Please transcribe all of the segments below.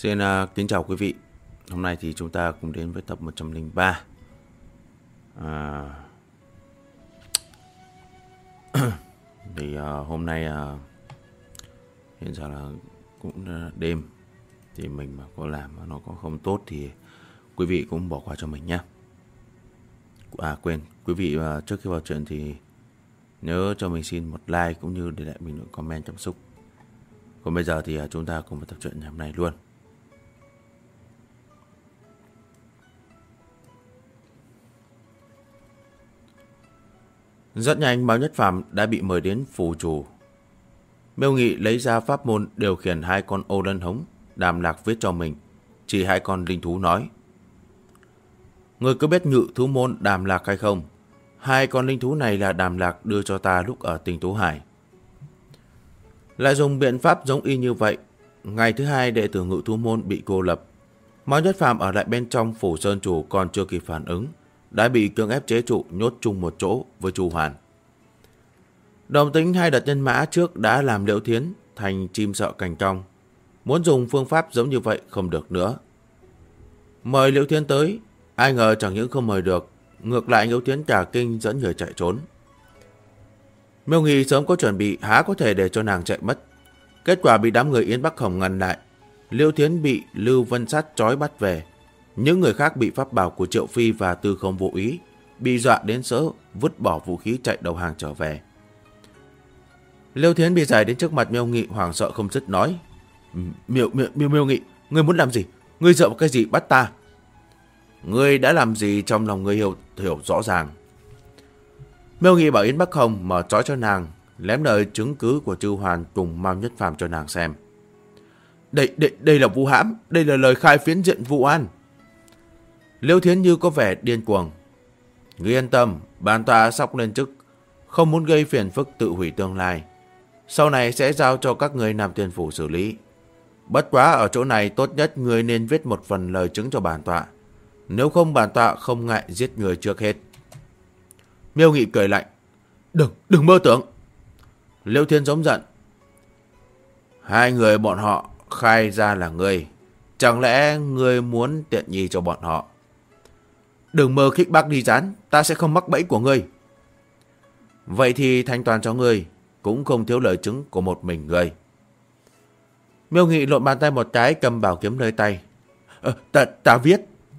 Xin kính chào quý vị. Hôm nay thì chúng ta cùng đến với tập 103. Hôm nay hiện giờ là cũng đêm, thì mình mà có làm mà nó có không tốt thì quý vị cũng bỏ qua cho mình nhé. Quên, quý vị trước khi vào chuyện thì nhớ cho mình xin một like cũng như để lại bình luận comment cảm xúc. Còn bây giờ thì chúng ta cùng vào tập truyện ngày hôm nay luôn. Rất nhanh Mao Nhất Phàm đã bị mời đến phủ chủ. Miêu Nghị lấy ra pháp môn điều khiển hai con ô lân hống Đàm Lạc viết cho mình, chỉ hai con linh thú nói: "Ngươi có biết ngự thú môn Đàm Lạc hay không? Hai con linh thú này là Đàm Lạc đưa cho ta lúc ở Tinh Tú Hải." Lại dùng biện pháp giống y như vậy. Ngày thứ hai đệ tử ngự thú môn bị cô lập. Mao Nhất Phàm ở lại bên trong phủ sơn chủ còn chưa kịp phản ứng, đã bị cưỡng ép chế trụ nhốt chung một chỗ với Chu Hoàn. Đồng tính hai đợt nhân mã trước đã làm Liễu Thiến thành chim sợ cành cong. Muốn dùng phương pháp giống như vậy không được nữa. Mời Liễu Thiến tới, ai ngờ chẳng những không mời được, ngược lại Liễu Thiến cả kinh dẫn người chạy trốn. Miêu Nghị sớm có chuẩn bị, há có thể để cho nàng chạy mất. Kết quả bị đám người Yến Bắc Hồng ngăn lại. Liễu Thiến bị Lưu Vân Sát trói bắt về. Những người khác bị pháp bảo của Triệu Phi và Tư Không vô ý, bị dọa đến sỡ, vứt bỏ vũ khí chạy đầu hàng trở về. Liễu Thiến bị giải đến trước mặt Miêu Nghị, hoảng sợ không dứt nói: Miêu Nghị, ngươi muốn làm gì? Ngươi dựa vào cái gì bắt ta? Ngươi đã làm gì trong lòng ngươi hiểu rõ ràng. Miêu Nghị bảo Yến Bắc Hồng mở trói cho nàng, lém lời chứng cứ của Chu Hoàn cùng Mao Nhất Phàm cho nàng xem. Đây là vu hãm, đây là lời khai phiến diện vụ an. Liễu Thiến như có vẻ điên cuồng. Ngươi yên tâm, bản tọa sắp lên chức, không muốn gây phiền phức tự hủy tương lai. Sau này sẽ giao cho các người Nam Tiên Phủ xử lý. Bất quá ở chỗ này tốt nhất ngươi nên viết một phần lời chứng cho bản tọa. Nếu không bản tọa không ngại giết người trước hết. Miêu Nghị cười lạnh: Đừng mơ tưởng. Liễu Thiến giống giận: Hai người bọn họ khai ra là ngươi, chẳng lẽ ngươi muốn tiện nghi cho bọn họ? Đừng mơ khích bác đi gián, ta sẽ không mắc bẫy của ngươi. Vậy thì thanh toàn cho ngươi, cũng không thiếu lời chứng của một mình ngươi. Miêu Nghị lộn bàn tay một cái, cầm bảo kiếm nơi tay. Ta viết.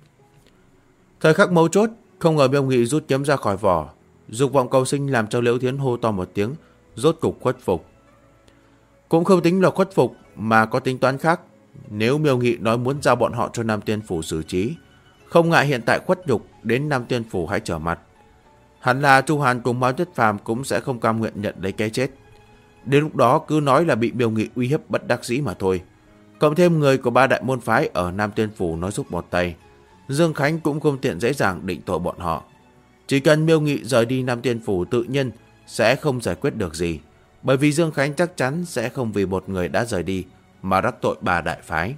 Thời khắc mấu chốt, không ngờ Miêu Nghị rút kiếm ra khỏi vỏ. Dục vọng cầu sinh làm cho Liễu Thiến hô to một tiếng, rốt cục khuất phục. Cũng không tính là khuất phục, mà có tính toán khác. Nếu Miêu Nghị nói muốn giao bọn họ cho Nam Tiên Phủ xử trí, không ngại hiện tại khuất nhục, đến Nam Tiên Phủ hãy trở mặt. Hẳn là Chu Hàn cùng Mao Nhất Phàm cũng sẽ không cam nguyện nhận lấy cái chết. Đến lúc đó cứ nói là bị Miêu Nghị uy hiếp bất đắc dĩ mà thôi. Cộng thêm người của ba đại môn phái ở Nam Tiên Phủ nói giúp một tay, Dương Khánh cũng không tiện dễ dàng định tội bọn họ. Chỉ cần Miêu Nghị rời đi Nam Tiên Phủ tự nhiên sẽ không giải quyết được gì, bởi vì Dương Khánh chắc chắn sẽ không vì một người đã rời đi mà đắc tội ba đại phái.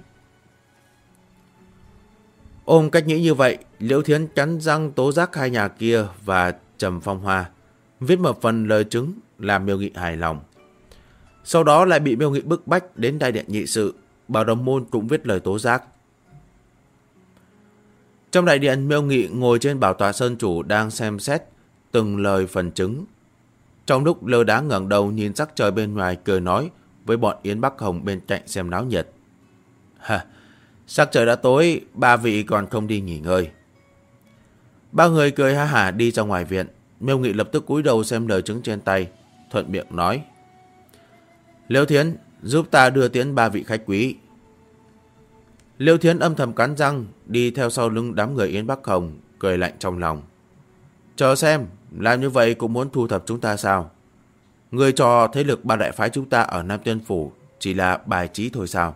Ôm cách nghĩ như vậy, Liễu Thiến cắn răng tố giác hai nhà kia và Trầm Phong Hoa, viết một phần lời chứng làm Miêu Nghị hài lòng. Sau đó lại bị Miêu Nghị bức bách đến đại điện nghị sự, bảo đồng môn cũng viết lời tố giác. Trong đại điện, Miêu Nghị ngồi trên bảo tọa sơn chủ đang xem xét từng lời phần chứng. Trong lúc lơ đá ngẩng đầu nhìn sắc trời bên ngoài, cười nói với bọn Yến Bắc Hồng bên cạnh xem náo nhiệt: Sắc trời đã tối, ba vị còn không đi nghỉ ngơi. Ba người cười ha hả đi ra ngoài viện. Miêu Nghị lập tức cúi đầu xem lời chứng trên tay, thuận miệng nói: Liễu Thiến, giúp ta đưa tiễn ba vị khách quý. Liễu Thiến âm thầm cắn răng, đi theo sau lưng đám người Yến Bắc Hồng, cười lạnh trong lòng. Chờ xem, làm như vậy cũng muốn thu thập chúng ta sao? Người cho thế lực ba đại phái chúng ta ở Nam Tiên Phủ chỉ là bài trí thôi sao?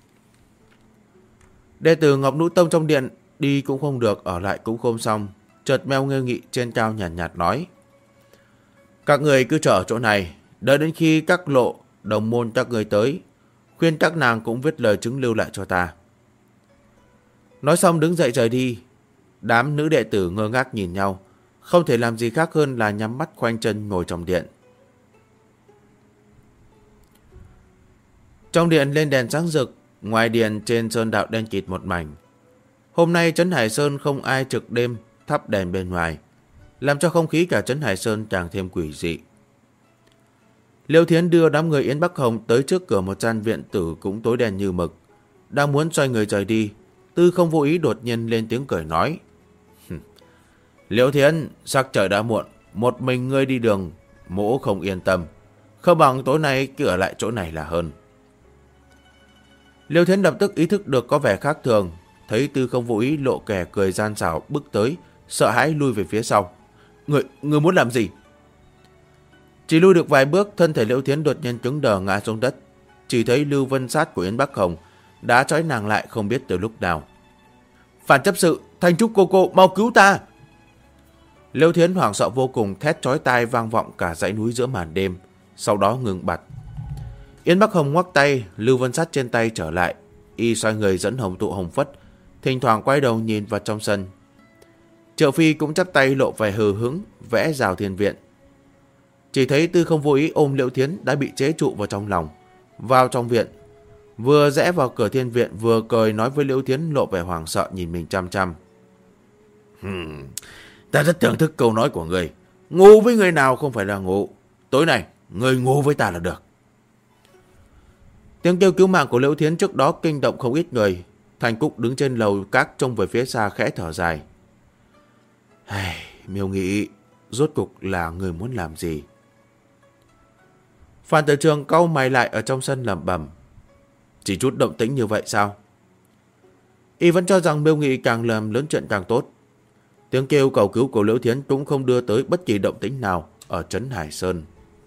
Đệ tử Ngọc Nữ Tông trong điện, đi cũng không được, ở lại cũng không xong. Chợt Miêu Nghị trên cao nhàn nhạt nói: Các người cứ chờ ở chỗ này, đợi đến khi các lộ đồng môn các người tới, khuyên các nàng cũng viết lời chứng lưu lại cho ta. Nói xong đứng dậy rời đi. Đám nữ đệ tử ngơ ngác nhìn nhau, không thể làm gì khác hơn là nhắm mắt khoanh chân ngồi trong điện. Trong điện lên đèn sáng rực, ngoài điện trên sơn đạo đen kịt một mảnh. Hôm nay trấn Hải Sơn không ai trực đêm thắp đèn bên ngoài, làm cho không khí cả trấn Hải Sơn càng thêm quỷ dị. Liêu Thiến đưa đám người Yến Bắc Hồng tới trước cửa một gian viện tử cũng tối đen như mực. Đang muốn xoay người rời đi, Tư Không Vô Ý đột nhiên lên tiếng cười nói: Liêu Thiến, sắc trời đã muộn, một mình ngươi đi đường, mỗ không yên tâm. Không bằng tối nay cứ ở lại chỗ này là hơn. Liêu Thiến lập tức ý thức được có vẻ khác thường, thấy Tư Không Vô Ý lộ kẻ cười gian xảo bước tới, sợ hãi lui về phía sau. Người muốn làm gì? Chỉ lui được vài bước, thân thể Liêu Thiến đột nhiên cứng đờ ngã xuống đất. Chỉ thấy Lưu Vân Sát của Yến Bắc Hồng đã trói nàng lại không biết từ lúc nào. Phản chấp sự, Thanh Trúc cô mau cứu ta! Liêu Thiến hoảng sợ vô cùng, thét chói tai vang vọng cả dãy núi giữa màn đêm, sau đó ngừng bặt. Yến Bắc Hồng ngoắc tay, Lưu Vân Sát trên tay trở lại, y xoay người dẫn Hồng Tụ Hồng Phất, thỉnh thoảng quay đầu nhìn vào trong sân. Triệu Phi cũng chắp tay lộ vẻ hờ hững, vẽ rào thiên viện. Chỉ thấy Tư Không Vô Ý ôm Liêu Thiến đã bị chế trụ vào trong lòng, vào trong viện, vừa rẽ vào cửa thiên viện vừa cười nói với Liêu Thiến lộ vẻ hoảng sợ nhìn mình chăm chăm. Ta rất thưởng thức câu nói của người. Ngu với người nào không phải là ngu. Tối nay, người ngu với ta là được. Tiếng kêu cứu mạng của Liêu Thiến trước đó kinh động không ít người. Thành Cúc đứng trên lầu các trông về phía xa khẽ thở dài. Miêu Nghị, rốt cục là người muốn làm gì? Phan Tử Trường cau mày lại ở trong sân lẩm bẩm. Chỉ chút động tĩnh như vậy sao? Y vẫn cho rằng Miêu Nghị càng làm lớn chuyện càng tốt. Tiếng kêu cầu cứu của Liễu Thiến cũng không đưa tới bất kỳ động tĩnh nào ở trấn Hải Sơn.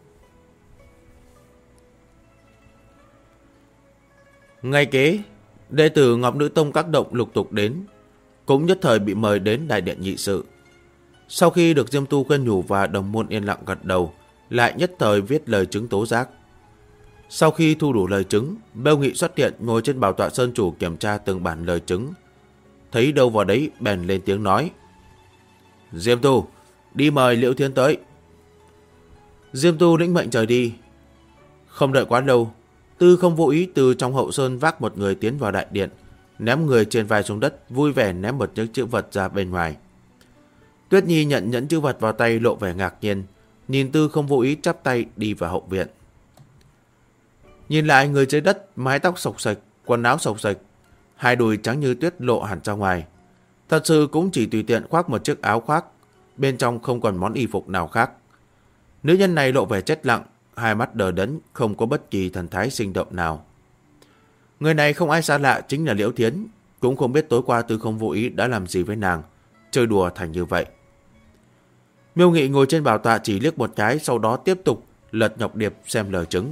Ngay kế, đệ tử Ngọc Nữ Tông các động lục tục đến, cũng nhất thời bị mời đến đại điện nghị sự. Sau khi được Diêm Tu khuyên nhủ và đồng môn yên lặng gật đầu, lại nhất thời viết lời chứng tố giác. Sau khi thu đủ lời chứng, Bêu Nghị xuất hiện ngồi trên bảo tọa sơn chủ kiểm tra từng bản lời chứng. Thấy đâu vào đấy bèn lên tiếng nói. Diêm Tu, đi mời Liễu Thiến tới. Diêm Tu lĩnh mệnh rời đi. Không đợi quá lâu, Tư Không Vô Ý từ trong hậu sơn vác một người tiến vào đại điện, ném người trên vai xuống đất, vui vẻ ném một những chữ vật ra bên ngoài. Tuyết Nhi nhận nhẫn chữ vật vào tay lộ vẻ ngạc nhiên, nhìn Tư Không Vô Ý chắp tay đi vào hậu viện. Nhìn lại người dưới đất, mái tóc xộc xệch, quần áo xộc xệch, hai đùi trắng như tuyết lộ hẳn ra ngoài. Thật sự cũng chỉ tùy tiện khoác một chiếc áo khoác, bên trong không còn món y phục nào khác. Nữ nhân này lộ vẻ chết lặng, hai mắt đờ đẫn, không có bất kỳ thần thái sinh động nào. Người này không ai xa lạ, chính là Liễu Thiến, cũng không biết tối qua Tư Không Vô Ý đã làm gì với nàng, chơi đùa thành như vậy. Miêu Nghị ngồi trên bảo tọa chỉ liếc một cái, sau đó tiếp tục lật ngọc điệp xem lời chứng.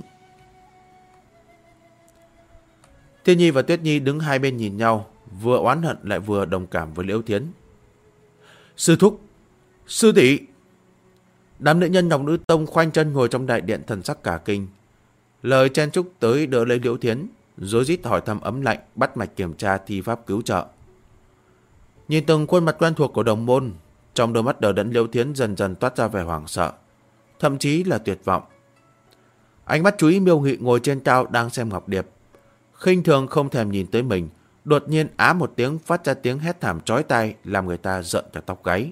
Thiên Nhi và Tuyết Nhi đứng hai bên nhìn nhau, vừa oán hận lại vừa đồng cảm với Liễu Thiến. Sư thúc, sư tỷ. Đám nữ nhân Ngọc Nữ Tông khoanh chân ngồi trong đại điện thần sắc cả kinh. Lời chen chúc tới đỡ lấy Liễu Thiến, rối rít hỏi thăm ấm lạnh, bắt mạch kiểm tra thi pháp cứu trợ. Nhìn từng khuôn mặt quen thuộc của đồng môn, trong đôi mắt đờ đẫn Liễu Thiến dần dần toát ra vẻ hoảng sợ, thậm chí là tuyệt vọng. Ánh mắt chú ý Miêu Nghị ngồi trên cao đang xem ngọc điệp, khinh thường không thèm nhìn tới mình, đột nhiên á một tiếng phát ra tiếng hét thảm chói tai làm người ta giận cả tóc gáy.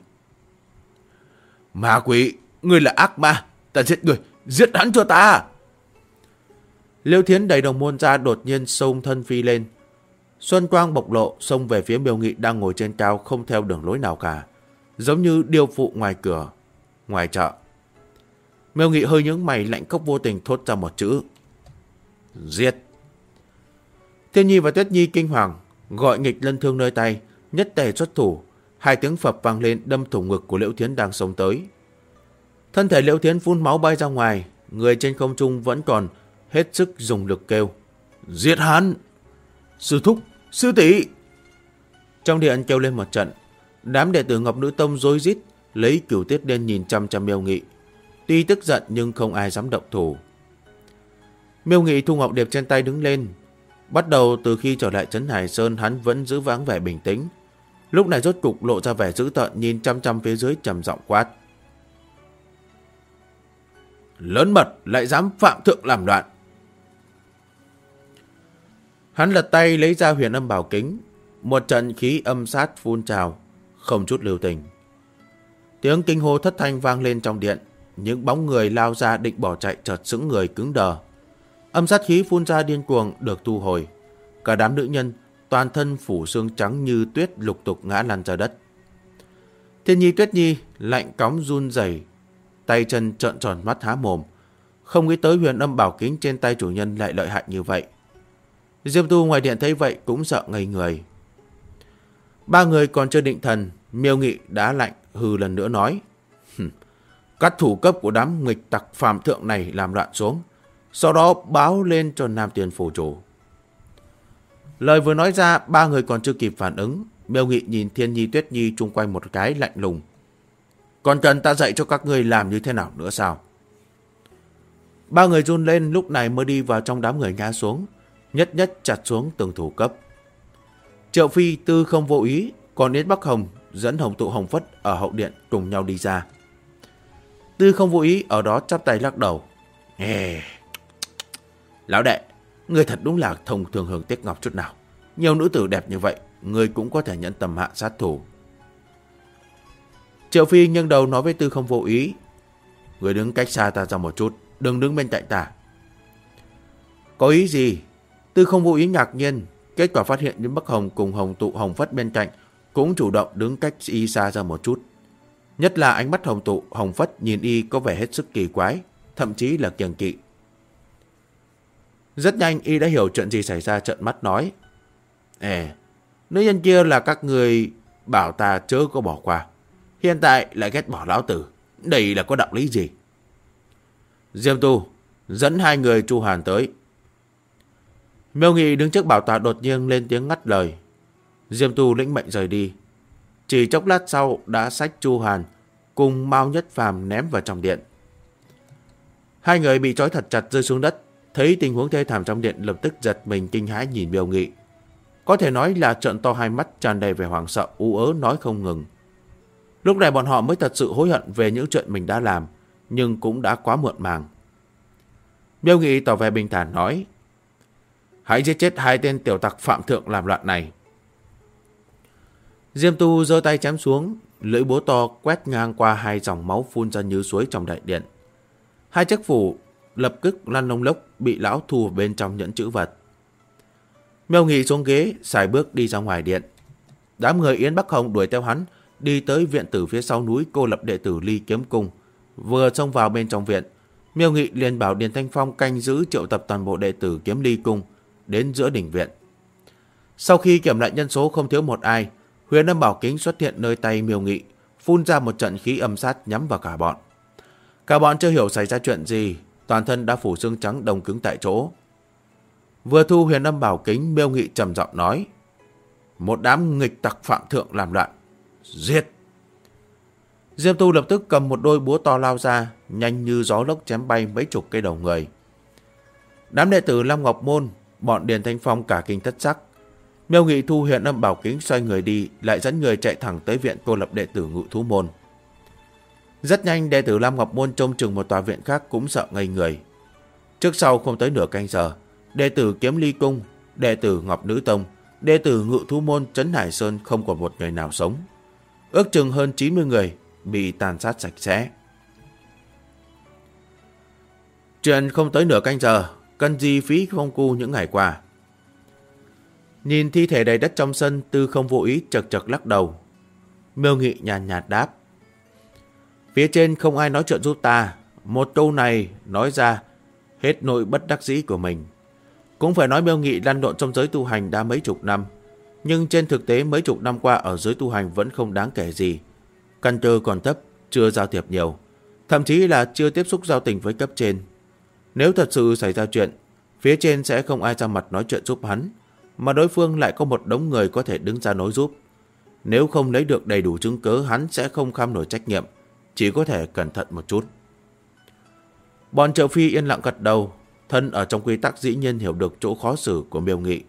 Ma quỷ, ngươi là ác ma, ta giết ngươi, giết hắn cho ta! Liễu Thiến đẩy đồng môn ra, đột nhiên xông thân phi lên. Xuân quang bộc lộ, xông về phía Miêu Nghị đang ngồi trên cao không theo đường lối nào cả, giống như điêu phụ ngoài cửa, ngoài chợ. Miêu Nghị hơi nhướng mày, lạnh cốc vô tình thốt ra một chữ: giết. Thiên Nhi và Tuyết Nhi kinh hoàng, gọi nghịch lân thương nơi tay, nhất tề xuất thủ. Hai tiếng phập vang lên đâm thủng ngực của Liễu Thiến đang xông tới. Thân thể Liễu Thiến phun máu bay ra ngoài, người trên không trung vẫn còn hết sức dùng lực kêu: giết hắn! Sư thúc, sư tỷ! Trong điện kêu lên một trận. Đám đệ tử Ngọc Nữ Tông rối rít lấy Cửu Tiết Liên nhìn chăm chăm Miêu Nghị. Tuy tức giận nhưng không ai dám động thủ. Miêu Nghị thu ngọc điệp trên tay đứng lên. Bắt đầu từ khi trở lại trấn Hải Sơn, hắn vẫn giữ vắng vẻ bình tĩnh. Lúc này rốt cục lộ ra vẻ dữ tợn, nhìn chăm chăm phía dưới trầm giọng quát: lớn mật lại dám phạm thượng làm loạn! Hắn lật tay lấy ra huyền âm bảo kính, một trận khí âm sát phun trào, không chút lưu tình. Tiếng kinh hô thất thanh vang lên trong điện, những bóng người lao ra định bỏ chạy chợt sững người cứng đờ. Âm sát khí phun ra điên cuồng được thu hồi, cả đám nữ nhân toàn thân phủ xương trắng như tuyết lục tục ngã lăn ra đất. Thiên Nhi Tuyết Nhi lạnh cóng run rẩy, tay chân trợn tròn mắt há mồm, không nghĩ tới huyền âm bảo kính trên tay chủ nhân lại lợi hại như vậy. Diêm Tu ngoài điện thấy vậy cũng sợ ngây người. Ba người còn chưa định thần, Miêu Nghị đã lạnh hừ lần nữa nói: Các thủ cấp của đám nghịch tặc phàm thượng này làm loạn xuống, sau đó báo lên cho Nam Tiền phủ chủ. Lời vừa nói ra, ba người còn chưa kịp phản ứng. Miêu Nghị nhìn Thiên Nhi Tuyết Nhi chung quanh một cái lạnh lùng: Còn cần ta dạy cho các ngươi làm như thế nào nữa sao? Ba người run lên, lúc này mới đi vào trong đám người ngã xuống, nhất nhất chặt xuống từng thủ cấp. Triệu Phi, Tư Không Vô Ý, còn Yến Bắc Hồng dẫn Hồng Tụ Hồng Phất ở hậu điện cùng nhau đi ra. Tư Không Vô Ý ở đó chắp tay lắc đầu: Lão đệ, ngươi thật đúng là thông thường hưởng tiếc ngọc chút nào. Nhiều nữ tử đẹp như vậy, ngươi cũng có thể nhẫn tâm hạ sát thủ. Triệu Phi nghiêng đầu nói với Tư Không Vô Ý: Ngươi đứng cách xa ta ra một chút, đừng đứng bên cạnh ta. Có ý gì? Tư Không Vô Ý ngạc nhiên, kết quả phát hiện Yến Bắc Hồng cùng Hồng Tụ Hồng Phất bên cạnh cũng chủ động đứng cách y xa ra một chút. Nhất là ánh mắt Hồng Tụ Hồng Phất nhìn y có vẻ hết sức kỳ quái, thậm chí là kiêng kỵ. Rất nhanh y đã hiểu chuyện gì xảy ra, trợn mắt nói: Nữ nhân kia là các người bảo ta chớ có bỏ qua, hiện tại lại ghét bỏ lão tử, đây là có đạo lý gì? Diêm Tu dẫn hai người Chu Hàn tới. Miêu Nghị đứng trước bảo tọa đột nhiên lên tiếng ngắt lời. Diêm Tu lĩnh mệnh rời đi. Chỉ chốc lát sau đã xách Chu Hàn cùng Mao Nhất Phàm ném vào trong điện. Hai người bị trói thật chặt rơi xuống đất. Thấy tình huống thê thảm trong điện, lập tức giật mình kinh hãi nhìn Miêu Nghị. Có thể nói là trợn to hai mắt, tràn đầy vẻ hoảng sợ, ú ớ nói không ngừng. Lúc này bọn họ mới thật sự hối hận về những chuyện mình đã làm, nhưng cũng đã quá muộn màng. Miêu Nghị tỏ vẻ bình thản nói: Hãy giết chết hai tên tiểu tặc phạm thượng làm loạn này. Diêm Tu giơ tay chém xuống, lưỡi búa to quét ngang qua hai dòng máu phun ra như suối trong đại điện. Hai chiếc phủ lập tức lăn lông lốc bị lão thu vào bên trong nhẫn chữ vật. Miêu Nghị xuống ghế, sải bước đi ra ngoài điện. Đám người Yến Bắc Hồng đuổi theo hắn, đi tới viện tử phía sau núi cô lập đệ tử Ly Kiếm Cung. Vừa xông vào bên trong viện, Miêu Nghị liền bảo Điền Thanh Phong canh giữ triệu tập toàn bộ đệ tử Kiếm Ly Cung đến giữa đỉnh viện. Sau khi kiểm lại nhân số không thiếu một ai, huyền âm bảo kính xuất hiện nơi tay Miêu Nghị, phun ra một trận khí âm sát nhắm vào cả bọn. Cả bọn chưa hiểu xảy ra chuyện gì, toàn thân đã phủ xương trắng đông cứng tại chỗ. Vừa thu huyền âm bảo kính, Miêu Nghị trầm giọng nói: Một đám nghịch tặc phạm thượng làm loạn, giết! Diêm Tu lập tức cầm một đôi búa to lao ra, nhanh như gió lốc chém bay mấy chục cây đầu người. Đám đệ tử Lam Ngọc Môn, bọn Điền Thanh Phong cả kinh thất sắc. Miêu Nghị thu huyền âm bảo kính xoay người đi, lại dẫn người chạy thẳng tới viện cô lập đệ tử Ngự Thú Môn. Rất nhanh, đệ tử Lam Ngọc Môn trông chừng một tòa viện khác cũng sợ ngây người. Trước sau không tới nửa canh giờ, đệ tử Kiếm Ly Cung, đệ tử Ngọc Nữ Tông, đệ tử Ngự Thú Môn Trấn Hải Sơn không còn một người nào sống. Ước chừng hơn 90 người bị tàn sát sạch sẽ. Chuyện không tới nửa canh giờ, cần gì phí công phu những ngày qua. Nhìn thi thể đầy đất trong sân, Tư Không Vô Ý chật chật lắc đầu. Miêu Nghị nhàn nhạt đáp: Phía trên không ai nói chuyện giúp ta. Một câu này nói ra hết nỗi bất đắc dĩ của mình. Cũng phải nói Miêu Nghị lăn lộn trong giới tu hành đã mấy chục năm, nhưng trên thực tế mấy chục năm qua ở giới tu hành vẫn không đáng kể gì. Căn cơ còn thấp, chưa giao thiệp nhiều, thậm chí là chưa tiếp xúc giao tình với cấp trên. Nếu thật sự xảy ra chuyện, phía trên sẽ không ai ra mặt nói chuyện giúp hắn, mà đối phương lại có một đống người có thể đứng ra nói giúp. Nếu không lấy được đầy đủ chứng cứ, hắn sẽ không kham nổi trách nhiệm, chỉ có thể cẩn thận một chút. Bọn Triệu Phi yên lặng gật đầu, thân ở trong quy tắc dĩ nhiên hiểu được chỗ khó xử của Miêu Nghị.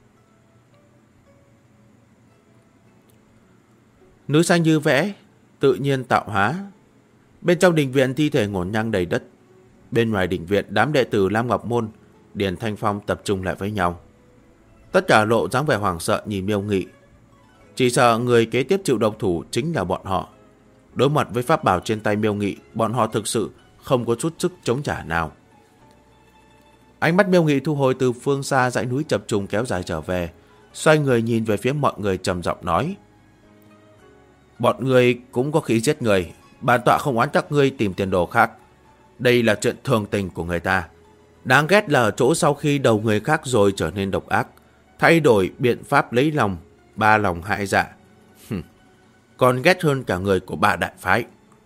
Núi xanh như vẽ, tự nhiên tạo hóa. Bên trong đình viện thi thể ngổn ngang đầy đất. Bên ngoài đình viện, đám đệ tử Lam Ngọc Môn, Điền Thanh Phong tập trung lại với nhau. Tất cả lộ dáng vẻ hoảng sợ nhìn Miêu Nghị. Chỉ sợ người kế tiếp chịu độc thủ chính là bọn họ. Đối mặt với pháp bảo trên tay Miêu Nghị, bọn họ thực sự không có chút sức chống trả nào. Ánh mắt Miêu Nghị thu hồi từ phương xa dãy núi chập trùng kéo dài trở về, xoay người nhìn về phía mọi người trầm giọng nói: bọn người cũng có khí giết người, bản tọa không oán trách ngươi tìm tiền đồ khác. Đây là chuyện thường tình của người ta. Đáng ghét là ở chỗ sau khi đầu người khác rồi trở nên độc ác, thay đổi biện pháp lấy lòng, ba lòng hại dạ. Còn ghét hơn cả người của ba đại phái.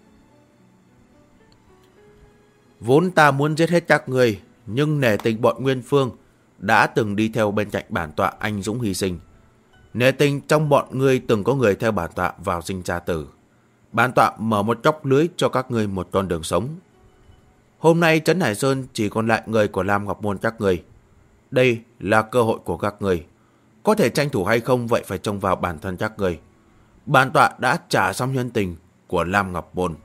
Vốn ta muốn giết hết các ngươi, nhưng nể tình bọn Nguyên Phương đã từng đi theo bên cạnh bản tọa anh dũng hy sinh. Nể tình trong bọn ngươi từng có người theo bản tọa vào sinh ra tử. Bản tọa mở một chốc lưới cho các ngươi một con đường sống. Hôm nay Trấn Hải Sơn chỉ còn lại người của Lam Ngọc Môn các ngươi. Đây là cơ hội của các ngươi. Có thể tranh thủ hay không vậy phải trông vào bản thân các ngươi. Bản tọa đã trả xong nhân tình của Lam Ngọc Môn.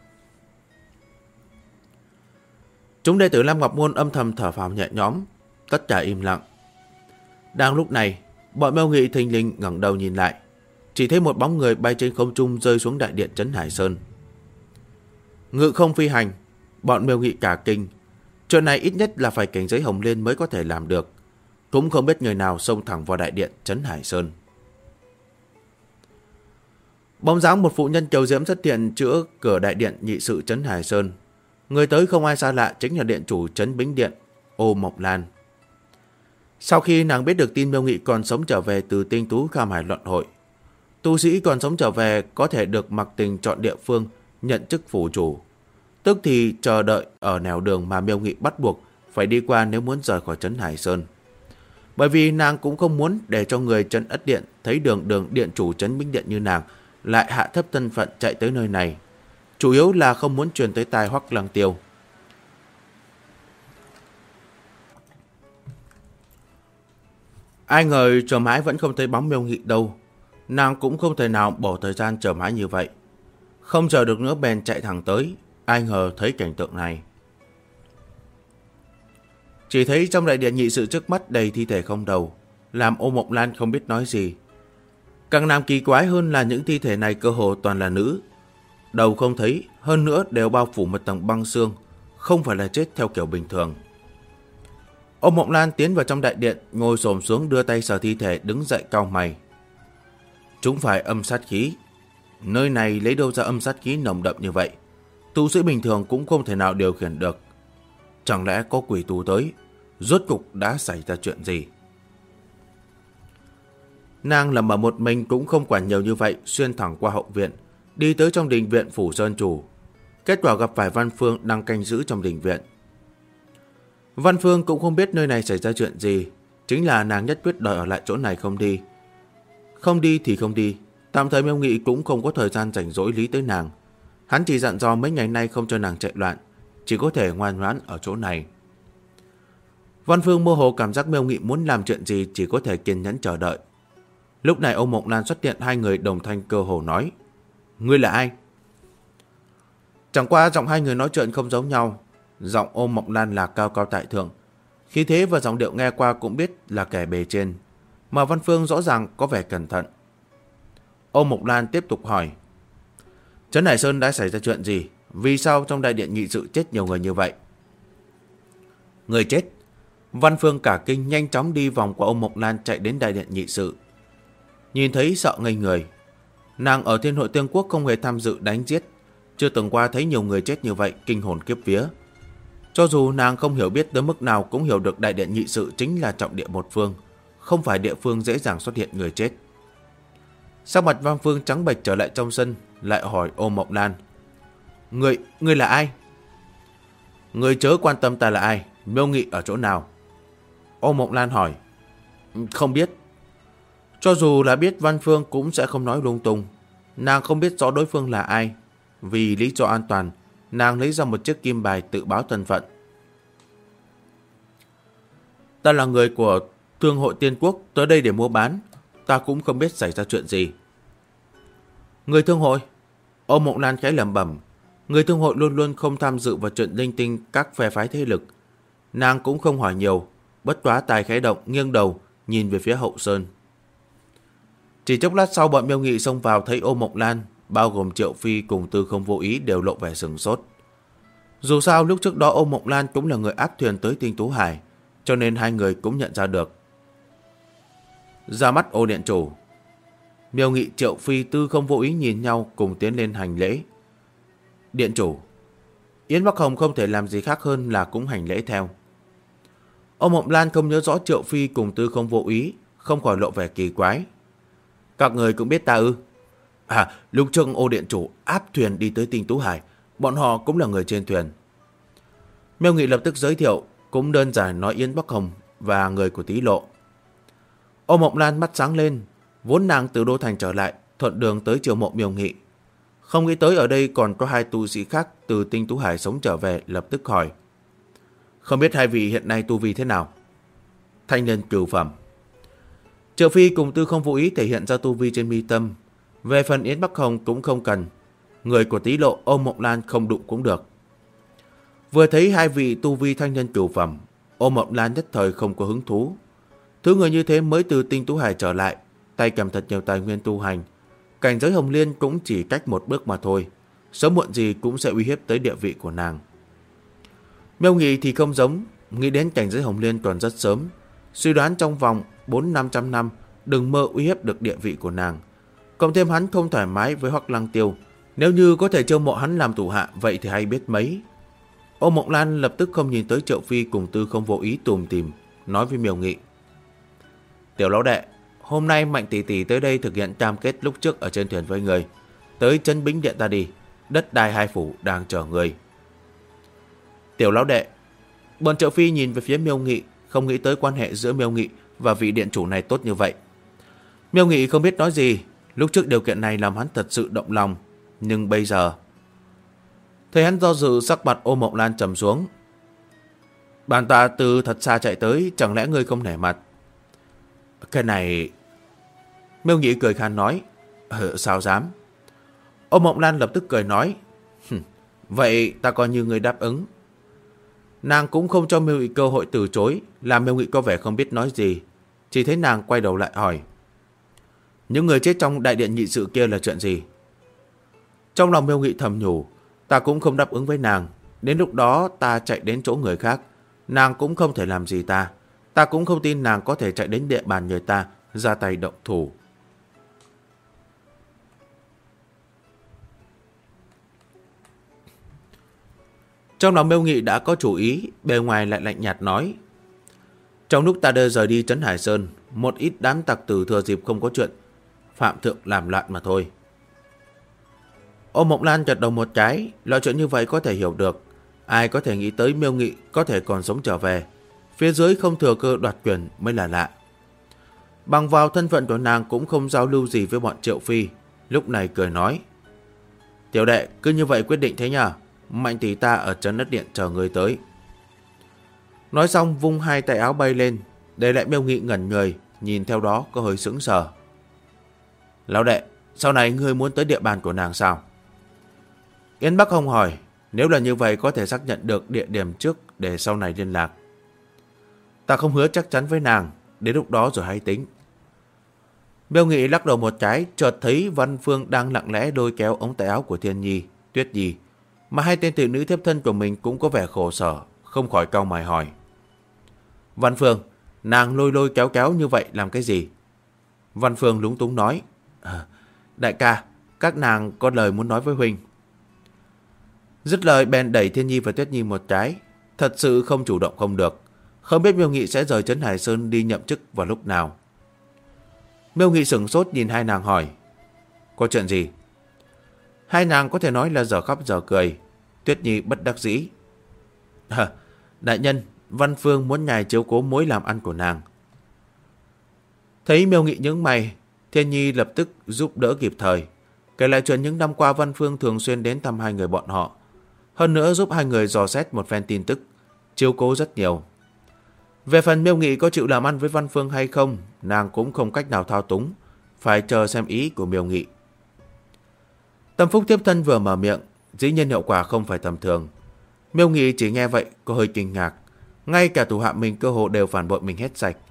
Chúng đệ tử Lam Ngọc Môn âm thầm thở phào nhẹ nhõm, tất cả im lặng. Đang lúc này, bọn Miêu Nghị thình lình ngẩng đầu nhìn lại, chỉ thấy một bóng người bay trên không trung rơi xuống đại điện Trấn Hải Sơn. Ngự không phi hành, bọn Miêu Nghị cả kinh. Chuyện này ít nhất là phải cảnh giới Hồng Liên mới có thể làm được. Cũng không biết người nào xông thẳng vào đại điện Trấn Hải Sơn. Bóng dáng một phụ nhân kiều diễm xuất hiện trước cửa đại điện nhị sự Trấn Hải Sơn. Người tới không ai xa lạ, chính là điện chủ Trấn Bính Điện, Ô Mộc Lan. Sau khi nàng biết được tin Miêu Nghị còn sống trở về từ Tinh Tú Kham Hải luận hội, tu sĩ còn sống trở về có thể được mặc tình chọn địa phương nhận chức phủ chủ, tức thì chờ đợi ở nẻo đường mà Miêu Nghị bắt buộc phải đi qua nếu muốn rời khỏi Trấn Hải Sơn. Bởi vì nàng cũng không muốn để cho người Trấn Ất Điện thấy đường điện chủ Trấn Bính Điện như nàng lại hạ thấp thân phận chạy tới nơi này. Chủ yếu là không muốn truyền tới tai Hoắc Lăng Tiêu. Ai ngờ chờ mãi vẫn không thấy bóng Miêu Nghị đâu. Nàng cũng không thể nào bỏ thời gian chờ mãi như vậy. Không chờ được nữa bèn chạy thẳng tới. Ai ngờ thấy cảnh tượng này. Chỉ thấy trong đại điện nhị sự trước mắt đầy thi thể không đầu, làm Ô Mộc Lan không biết nói gì. Càng làm kỳ quái hơn là những thi thể này cơ hồ toàn là nữ. Đầu không thấy, hơn nữa đều bao phủ một tầng băng xương, không phải là chết theo kiểu bình thường. Ô Mộc Lan tiến vào trong đại điện, ngồi xổm xuống đưa tay sờ thi thể, đứng dậy cau mày. Chúng phải âm sát khí. Nơi này lấy đâu ra âm sát khí nồng đậm như vậy? Tu sĩ bình thường cũng không thể nào điều khiển được. Chẳng lẽ có quỷ tu tới? Rốt cục đã xảy ra chuyện gì? Nàng lầm ở một mình cũng không quản nhiều như vậy, xuyên thẳng qua hậu viện, đi tới trong đình viện phủ Sơn Chủ. Kết quả gặp phải Văn Phương đang canh giữ trong đình viện. Văn Phương cũng không biết nơi này xảy ra chuyện gì, chính là nàng nhất quyết đòi ở lại chỗ này không đi. Không đi thì không đi, tạm thời Miêu Nghị cũng không có thời gian rảnh rỗi lý tới nàng. Hắn chỉ dặn dò mấy ngày nay không cho nàng chạy loạn, chỉ có thể ngoan ngoãn ở chỗ này. Văn Phương mơ hồ cảm giác Miêu Nghị muốn làm chuyện gì, chỉ có thể kiên nhẫn chờ đợi. Lúc này Ô Mộc Lan xuất hiện, hai người đồng thanh cơ hồ nói: Ngươi là ai? Chẳng qua giọng hai người nói chuyện không giống nhau. Giọng Ô Mộc Lan là cao cao tại thượng, khí thế và giọng điệu nghe qua cũng biết là kẻ bề trên, mà Văn Phương rõ ràng có vẻ cẩn thận. Ô Mộc Lan tiếp tục hỏi: Trấn Hải Sơn đã xảy ra chuyện gì? Vì sao trong đại điện nghị sự chết nhiều người như vậy? Người chết? Văn Phương cả kinh, nhanh chóng đi vòng qua Ô Mộc Lan chạy đến đại điện nghị sự. Nhìn thấy sợ ngây người. Nàng ở Thiên Hội Tiên Quốc không hề tham dự đánh giết, chưa từng qua thấy nhiều người chết như vậy, kinh hồn kiếp vía. Cho dù nàng không hiểu biết tới mức nào cũng hiểu được đại điện nhị sự chính là trọng địa một phương, không phải địa phương dễ dàng xuất hiện người chết. Sắc mặt Văn Phương trắng bệch trở lại trong sân, lại hỏi Ô Mộc Lan: Ngươi là ai? Ngươi chớ quan tâm ta là ai, Miêu Nghị ở chỗ nào? Ô Mộc Lan hỏi: Không biết. Cho dù là biết, Văn Phương cũng sẽ không nói lung tung. Nàng không biết rõ đối phương là ai. Vì lý do an toàn, nàng lấy ra một chiếc kim bài tự báo thân phận. Ta là người của Thương hội Tiên Quốc, tới đây để mua bán. Ta cũng không biết xảy ra chuyện gì. Người thương hội? Ô Mộc Lan khẽ lẩm bẩm. Người thương hội luôn luôn không tham dự vào chuyện linh tinh các phe phái thế lực. Nàng cũng không hỏi nhiều, bất quá tài khẽ động, nghiêng đầu, nhìn về phía Hậu Sơn. Chỉ chốc lát sau, bọn Miêu Nghị xông vào thấy Ô Mộng Lan, bao gồm Triệu Phi cùng Tư Không Vô Ý đều lộ vẻ sửng sốt. Dù sao lúc trước đó Ô Mộng Lan cũng là người áp thuyền tới Tinh Tú Hải, cho nên hai người cũng nhận ra được. Ra mắt Ô điện chủ. Miêu Nghị, Triệu Phi, Tư Không Vô Ý nhìn nhau cùng tiến lên hành lễ. Điện chủ. Yến Bắc Hồng không thể làm gì khác hơn là cũng hành lễ theo. Ô Mộng Lan không nhớ rõ Triệu Phi cùng Tư Không Vô Ý, không khỏi lộ vẻ kỳ quái. Các người cũng biết ta ư? Lúc trước Ô điện chủ áp thuyền đi tới Tinh Tú Hải, bọn họ cũng là người trên thuyền. Miêu Nghị lập tức giới thiệu, cũng đơn giản nói Yến Bắc Hồng và người của Tý Lộ. Ô Mộng Lan mắt sáng lên, vốn nàng từ Đô Thành trở lại, thuận đường tới chiều mộ Miêu Nghị. Không nghĩ tới ở đây còn có hai tu sĩ khác từ Tinh Tú Hải sống trở về, lập tức hỏi. Không biết hai vị hiện nay tu vi thế nào? Thanh niên cửu phẩm. Triệu Phi cùng Tư Không Vô Ý thể hiện ra tu vi trên mi tâm. Về phần Yến Bắc Hồng cũng không cần. Người của Tý Lộ, Ô Mộng Lan không đụng cũng được. Vừa thấy hai vị tu vi thanh niên cửu phẩm, Ô Mộng Lan nhất thời không có hứng thú. Thứ người như thế mới từ Tinh Tú Hải trở lại, tay cầm thật nhiều tài nguyên tu hành. Cảnh giới Hồng Liên cũng chỉ cách một bước mà thôi, sớm muộn gì cũng sẽ uy hiếp tới địa vị của nàng. Miêu Nghị thì không giống, nghĩ đến cảnh giới Hồng Liên còn rất sớm, suy đoán trong vòng 400-500 năm đừng mơ uy hiếp được địa vị của nàng. Cộng thêm hắn không thoải mái với Hoắc Lăng Tiêu, nếu như có thể chiêu mộ hắn làm thủ hạ vậy thì hay biết mấy. Ô Mộng Lan lập tức không nhìn tới Triệu Phi cùng Tư Không Vô Ý tùm tìm, nói với Miêu Nghị. Tiểu lão đệ, hôm nay Mạnh tỷ tỷ tới đây thực hiện cam kết lúc trước ở trên thuyền với người. Tới Trấn Bính Điện ta đi, đất đai hai phủ đang chờ người. Tiểu lão đệ. Bọn Triệu Phi nhìn về phía Miêu Nghị, không nghĩ tới quan hệ giữa Miêu Nghị và vị điện chủ này tốt như vậy. Miêu Nghị không biết nói gì, lúc trước điều kiện này làm hắn thật sự động lòng, nhưng bây giờ... Thấy hắn do dự, sắc mặt Ô Mộng Lan trầm xuống. Bản ta từ thật xa chạy tới, chẳng lẽ ngươi không nể mặt? Cái này... Miêu Nghị cười khan nói. Sao dám? Ô Mộng Lan lập tức cười nói. Vậy ta coi như người đáp ứng. Nàng cũng không cho Miêu Nghị cơ hội từ chối, làm Miêu Nghị có vẻ không biết nói gì. Chỉ thấy nàng quay đầu lại hỏi. Những người chết trong đại điện nhị sự kia là chuyện gì? Trong lòng Miêu Nghị thầm nhủ. Ta cũng không đáp ứng với nàng. Đến lúc đó ta chạy đến chỗ người khác, nàng cũng không thể làm gì ta. Ta cũng không tin nàng có thể chạy đến địa bàn người ta, ra tay động thủ. Trong lòng Miêu Nghị đã có chủ ý, bề ngoài lại lạnh nhạt nói. Trong lúc ta đưa rời đi Trấn Hải Sơn, một ít đám tặc tử thừa dịp không có chuyện, phạm thượng làm loạn mà thôi. Ô Mộng Lan gật đầu một cái, loại chuyện như vậy có thể hiểu được. Ai có thể nghĩ tới Miêu Nghị có thể còn sống trở về. Phía dưới không thừa cơ đoạt quyền mới là lạ. Bằng vào thân phận của nàng cũng không giao lưu gì với bọn Triệu Phi. Lúc này cười nói. Tiểu đệ cứ như vậy quyết định thế nhỉ? Mạnh tỷ ta ở Trấn Đất Điện chờ người tới. Nói xong vung hai tay áo bay lên, để lại Miêu Nghị ngẩn người, nhìn theo đó có hơi sững sờ. Lão đệ, sau này ngươi muốn tới địa bàn của nàng sao? Yến Bắc Hồng hỏi. Nếu là như vậy có thể xác nhận được địa điểm trước để sau này liên lạc. Ta không hứa chắc chắn với nàng, đến lúc đó rồi hay tính. Miêu Nghị lắc đầu một cái, chợt thấy Văn Phương đang lặng lẽ lôi kéo ống tay áo của Thiên Nhi, Tuyết Nhi, mà hai tên tỷ nữ thiếp thân của mình cũng có vẻ khổ sở, không khỏi cau mày hỏi. Văn Phương, nàng lôi kéo kéo như vậy làm cái gì? Văn Phương lúng túng nói. Đại ca, các nàng có lời muốn nói với huynh. Dứt lời bèn đẩy Thiên Nhi và Tuyết Nhi một cái. Thật sự không chủ động không được. Không biết Miêu Nghị sẽ rời Trấn Hải Sơn đi nhậm chức vào lúc nào. Miêu Nghị sửng sốt nhìn hai nàng hỏi. Có chuyện gì? Hai nàng có thể nói là giờ khóc giờ cười. Tuyết Nhi bất đắc dĩ. Đại nhân, Văn Phương muốn ngài chiếu cố mối làm ăn của nàng. Thấy Miêu Nghị nhướng mày, Thiên Nhi lập tức giúp đỡ kịp thời, kể lại chuyện những năm qua Văn Phương thường xuyên đến thăm hai người bọn họ. Hơn nữa giúp hai người dò xét một phen tin tức, chiếu cố rất nhiều. Về phần Miêu Nghị có chịu làm ăn với Văn Phương hay không, nàng cũng không cách nào thao túng, phải chờ xem ý của Miêu Nghị. Tâm Phúc tiếp thân vừa mở miệng, dĩ nhiên hiệu quả không phải tầm thường. Miêu Nghị chỉ nghe vậy có hơi kinh ngạc, ngay cả thủ hạ mình cơ hồ đều phản bội mình hết sạch.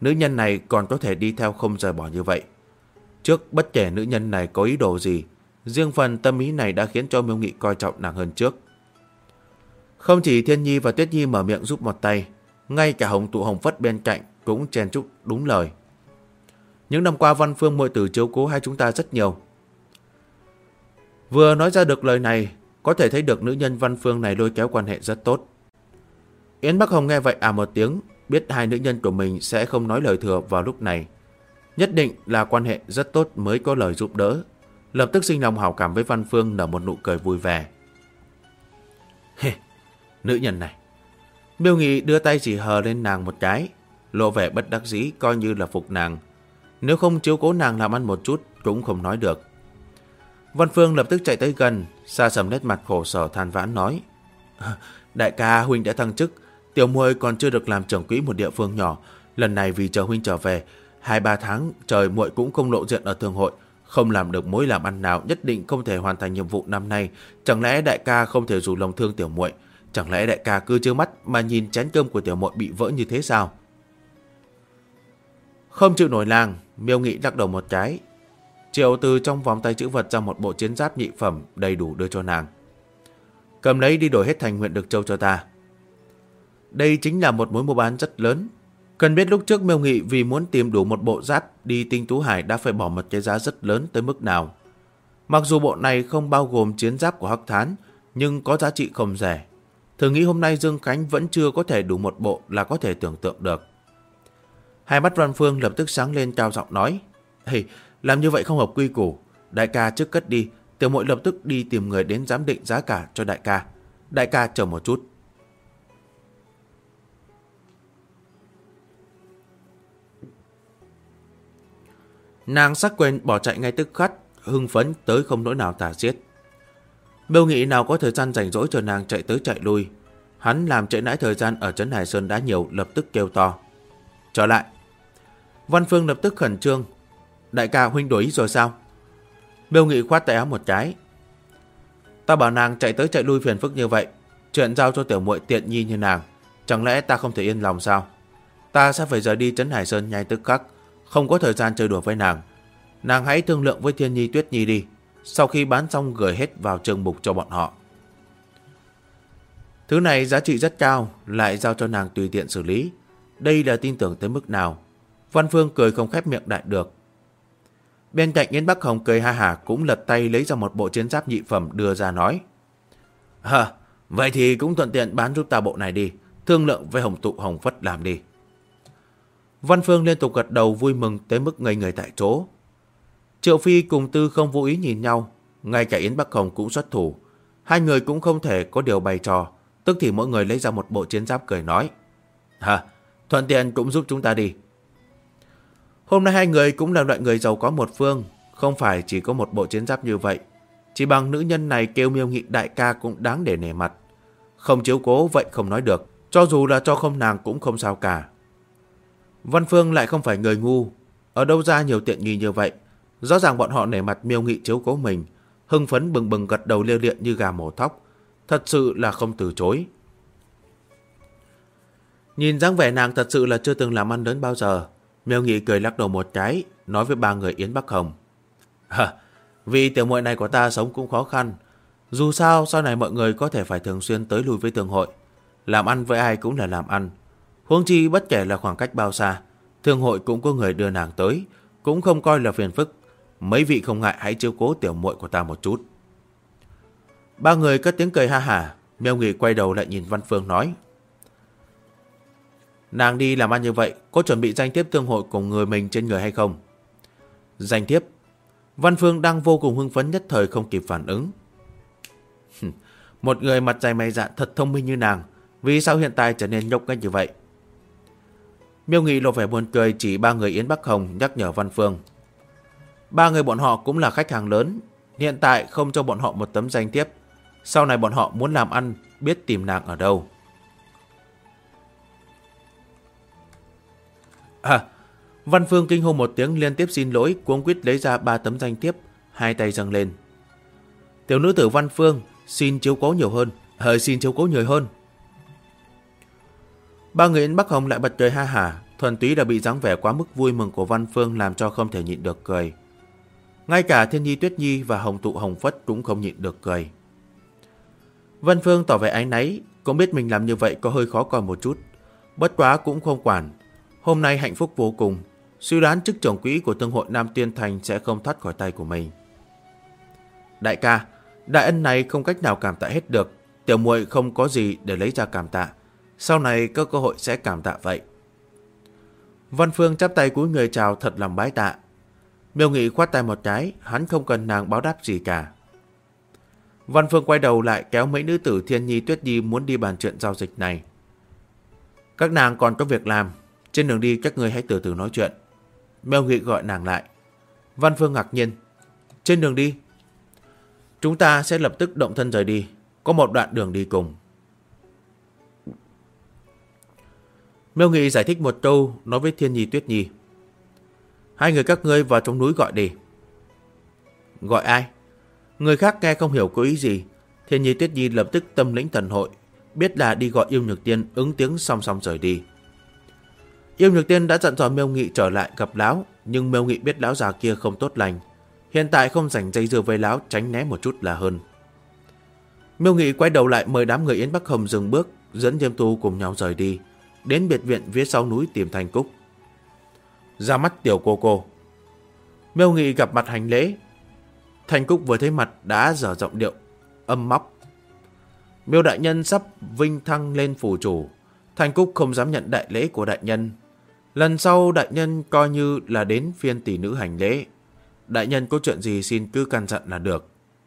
nữ nhân này còn có thể đi theo không rời bỏ như vậy. Trước bất kể nữ nhân này có ý đồ gì, riêng phần tâm ý này đã khiến cho Miêu Nghị coi trọng nàng hơn trước. Không chỉ Thiên Nhi và Tuyết Nhi mở miệng giúp một tay, ngay cả Hồng Tụ Hồng Phất bên cạnh cũng chen chúc đúng lời. Những năm qua Văn Phương muội tử chiếu cố hai chúng ta rất nhiều. Vừa nói ra được lời này, có thể thấy được nữ nhân Văn Phương này lôi kéo quan hệ rất tốt. Yến Bắc Hồng nghe vậy một tiếng, biết hai nữ nhân của mình sẽ không nói lời thừa vào lúc này. Nhất định là quan hệ rất tốt mới có lời giúp đỡ. Lập tức sinh lòng hảo cảm với Văn Phương, nở một nụ cười vui vẻ. Nữ nhân này. Miêu Nghị đưa tay chỉ hờ lên nàng một cái, lộ vẻ bất đắc dĩ, coi như là phục nàng. Nếu không chiếu cố nàng làm ăn một chút cũng không nói được. Văn Phương lập tức chạy tới gần, xa sầm nét mặt khổ sở than vãn nói: Đại ca, huynh đã thăng chức, tiểu muội còn chưa được làm trưởng quỹ một địa phương nhỏ. Lần này vì chờ huynh trở về, 2-3 tháng trời muội cũng không lộ diện ở thương hội, không làm được mối làm ăn nào, nhất định không thể hoàn thành nhiệm vụ năm nay. Chẳng lẽ đại ca không thể dù lòng thương tiểu muội? Chẳng lẽ đại ca cứ trơ mắt mà nhìn chén cơm của tiểu muội bị vỡ như thế sao? Không chịu nổi nàng, Miêu Nghị lắc đầu một cái, triệu từ trong vòng tay chữ vật ra một bộ chiến giáp nhị phẩm đầy đủ đưa cho nàng. Cầm lấy đi đổi hết thành huyện Được Châu cho ta. Đây chính là một mối mua bán rất lớn. Cần biết lúc trước Miêu Nghị vì muốn tìm đủ một bộ giáp đi Tinh Tú Hải đã phải bỏ một cái giá rất lớn tới mức nào. Mặc dù bộ này không bao gồm chiến giáp của Hắc Thán, nhưng có giá trị không rẻ. Thử nghĩ hôm nay Dương Khánh vẫn chưa có thể đủ một bộ là có thể tưởng tượng được. Hai mắt Văn Phương lập tức sáng lên, cao giọng nói: làm như vậy không hợp quy củ. Đại ca trước cất đi, tiểu muội lập tức đi tìm người đến giám định giá cả cho đại ca. Đại ca chờ một chút. Nàng sắc quên bỏ chạy ngay tức khắc, hưng phấn tới không nỗi nào tả xiết. Miêu Nghị nào có thời gian rảnh rỗi cho nàng chạy tới chạy lui. Hắn làm trễ nãi thời gian ở trấn Hải Sơn đã nhiều, lập tức kêu to: Trở lại! Văn Phương lập tức khẩn trương: Đại ca, huynh đổi ý rồi sao? Miêu Nghị khoát tay áo một cái: Ta bảo nàng chạy tới chạy lui phiền phức như vậy, chuyện giao cho tiểu muội tiện nhi như nàng, chẳng lẽ ta không thể yên lòng sao? Ta sẽ phải rời đi trấn Hải Sơn ngay tức khắc, không có thời gian chơi đùa với nàng. Nàng hãy thương lượng với Thiên Nhi, Tuyết Nhi đi, sau khi bán xong gửi hết vào trường mục cho bọn họ. Thứ này giá trị rất cao, lại giao cho nàng tùy tiện xử lý. Đây là tin tưởng tới mức nào? Văn Phương cười không khép miệng đại được. Bên cạnh Yến Bắc Hồng cười ha hả, cũng lật tay lấy ra một bộ chiến giáp nhị phẩm đưa ra nói: Vậy thì cũng thuận tiện bán giúp ta bộ này đi, thương lượng với Hồng Tụ Hồng Phất làm đi. Văn Phương liên tục gật đầu vui mừng tới mức ngây người tại chỗ. Triệu Phi cùng Tư không vô ý nhìn nhau, ngay cả Yến Bắc Hồng cũng xuất thủ. Hai người cũng không thể có điều bày trò, tức thì mỗi người lấy ra một bộ chiến giáp cười nói: Thuận tiện cũng giúp chúng ta đi. Hôm nay hai người cũng là loại người giàu có một phương, không phải chỉ có một bộ chiến giáp như vậy. Chỉ bằng nữ nhân này kêu Miêu Nghị đại ca cũng đáng để nể mặt. Không chiếu cố vậy không nói được, cho dù là cho không nàng cũng không sao cả. Văn Phương lại không phải người ngu, ở đâu ra nhiều tiện nghi như vậy. Rõ ràng bọn họ nể mặt Miêu Nghị chiếu cố mình, hưng phấn bừng bừng gật đầu lia lịa như gà mổ thóc, thật sự là không từ chối. Nhìn dáng vẻ nàng thật sự là chưa từng làm ăn lớn bao giờ. Miêu Nghị cười lắc đầu một cái, nói với ba người Yến Bắc Hồng: Vì tiểu muội này của ta sống cũng khó khăn. Dù sao sau này mọi người có thể phải thường xuyên tới lui với thương hội, làm ăn với ai cũng là làm ăn. Huống chi bất kể là khoảng cách bao xa, thương hội cũng có người đưa nàng tới, cũng không coi là phiền phức. Mấy vị không ngại hãy chiếu cố tiểu muội của ta một chút. Ba người cất tiếng cười ha hả. Miêu Nghị quay đầu lại nhìn Văn Phương nói: Nàng đi làm ăn như vậy, có chuẩn bị danh thiếp thương hội cùng người mình trên người hay không? Danh thiếp? Văn Phương đang vô cùng hưng phấn, nhất thời không kịp phản ứng. Một người mặt dày mày dạn thật thông minh như nàng, vì sao hiện tại trở nên nhốc nghếch như vậy? Miêu Nghị lộ vẻ buồn cười, chỉ ba người Yến Bắc Hồng nhắc nhở Văn Phương: Ba người bọn họ cũng là khách hàng lớn, hiện tại không cho bọn họ một tấm danh thiếp, sau này bọn họ muốn làm ăn biết tìm nàng ở đâu. Văn Phương kinh hô một tiếng liên tiếp xin lỗi, cuống quýt lấy ra 3 tấm danh thiếp, hai tay dâng lên: Tiểu nữ tử Văn Phương, xin chiếu cố nhiều hơn, xin chiếu cố nhiều hơn. Ba người Yến Bắc Hồng lại bật cười ha hả, thuần túy là bị dáng vẻ quá mức vui mừng của Văn Phương làm cho không thể nhịn được cười. Ngay cả Thiên Nhi Tuyết Nhi và Hồng Tụ Hồng Phất cũng không nhịn được cười. Văn Phương tỏ vẻ áy náy, cũng biết mình làm như vậy có hơi khó coi một chút. Bất quá cũng không quản. Hôm nay hạnh phúc vô cùng, suy đoán chức trưởng quỹ của Thương hội Nam Tiên Thành sẽ không thoát khỏi tay của mình. Đại ca, đại ân này không cách nào cảm tạ hết được. Tiểu muội không có gì để lấy ra cảm tạ. Sau này có cơ hội sẽ cảm tạ vậy. Văn Phương chắp tay cúi người chào thật lòng bái tạ. Miêu Nghị khoát tay một cái, hắn không cần nàng báo đáp gì cả. Văn Phương quay đầu lại kéo mấy nữ tử Thiên Nhi Tuyết Nhi muốn đi bàn chuyện giao dịch này. Các nàng còn có việc làm, trên đường đi các ngươi hãy từ từ nói chuyện. Miêu Nghị gọi nàng lại. Văn Phương ngạc nhiên. Trên đường đi? Chúng ta sẽ lập tức động thân rời đi, có một đoạn đường đi cùng. Miêu Nghị giải thích một câu, nói với Thiên Nhi Tuyết Nhi. Hai người các ngươi vào trong núi gọi đi. Gọi ai? Người khác nghe không hiểu có ý gì. Thiên Nhi Tuyết Nhi lập tức tâm lĩnh thần hội, biết là đi gọi Yêu Nhược Tiên, ứng tiếng song song rời đi. Yêu Nhược Tiên đã dặn dò Miêu Nghị trở lại gặp lão, nhưng Miêu Nghị biết lão già kia không tốt lành, hiện tại không rảnh dây dưa với lão, tránh né một chút là hơn. Miêu Nghị quay đầu lại mời đám người Yến Bắc Hồng dừng bước, dẫn Diêm Tu cùng nhau rời đi, đến biệt viện phía sau núi tìm Thanh Cúc. Ra mắt tiểu cô cô. Miêu Nghị gặp mặt hành lễ. Thanh Cúc vừa thấy mặt đã dở giọng điệu âm móc. Miêu đại nhân sắp vinh thăng lên phủ chủ, Thanh Cúc không dám nhận đại lễ của đại nhân. Lần sau đại nhân coi như là đến phiên tỷ nữ hành lễ. Đại nhân có chuyện gì xin cứ căn dặn là được.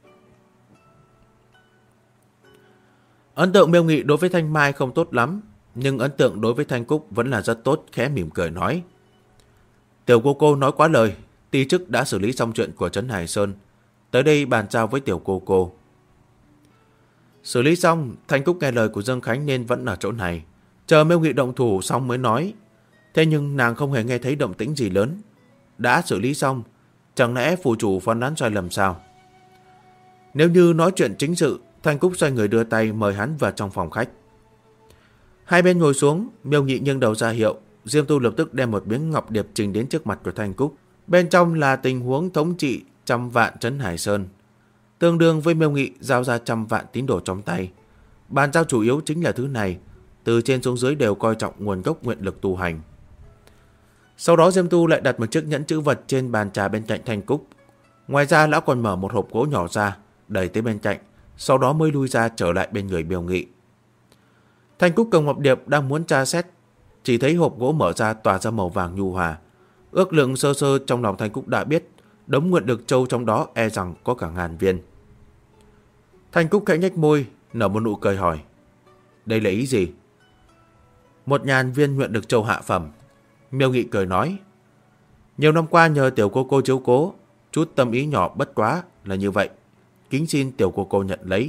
Ấn tượng Miêu Nghị đối với Thanh Mai không tốt lắm, nhưng ấn tượng đối với Thanh Cúc vẫn là rất tốt, khẽ mỉm cười nói. Tiểu cô nói quá lời, ty chức đã xử lý xong chuyện của Trấn Hải Sơn, tới đây bàn giao với tiểu cô. Xử lý xong, Thanh Cúc nghe lời của Dương Khánh nên vẫn ở chỗ này, chờ Miêu Nghị động thủ xong mới nói. Thế nhưng nàng không hề nghe thấy động tĩnh gì lớn. Đã xử lý xong, chẳng lẽ phủ chủ phán đoán sai lầm sao? Nếu như nói chuyện chính sự, Thanh Cúc xoay người đưa tay mời hắn vào trong phòng khách. Hai bên ngồi xuống, Miêu Nghị nghiêng đầu ra hiệu, Diêm Tu lập tức đem một miếng ngọc điệp trình đến trước mặt của Thanh Cúc. Bên trong là tình huống thống trị 100 vạn Trấn Hải Sơn, tương đương với Miêu Nghị giao ra 100 vạn tín đồ trong tay. Bàn giao chủ yếu chính là thứ này, từ trên xuống dưới đều coi trọng nguồn gốc nguyện lực tu hành. Sau đó Diêm Tu lại đặt một chiếc nhẫn chữ vật trên bàn trà bên cạnh Thanh Cúc. Ngoài ra lão còn mở một hộp gỗ nhỏ ra, đẩy tới bên cạnh, sau đó mới lui ra trở lại bên người Miêu Nghị. Thanh Cúc cầm ngọc điệp đang muốn tra xét, chỉ thấy hộp gỗ mở ra tỏa ra màu vàng nhu hòa. Ước lượng sơ sơ trong lòng Thanh Cúc đã biết, đống nguyện lực châu trong đó e rằng có cả 1000 viên. Thanh Cúc khẽ nhếch môi, nở một nụ cười hỏi. Đây là ý gì? 1000 viên nguyện lực châu hạ phẩm. Miêu Nghị cười nói. Nhiều năm qua nhờ tiểu cô chiếu cố, chút tâm ý nhỏ bất quá là như vậy. Kính xin tiểu cô nhận lấy.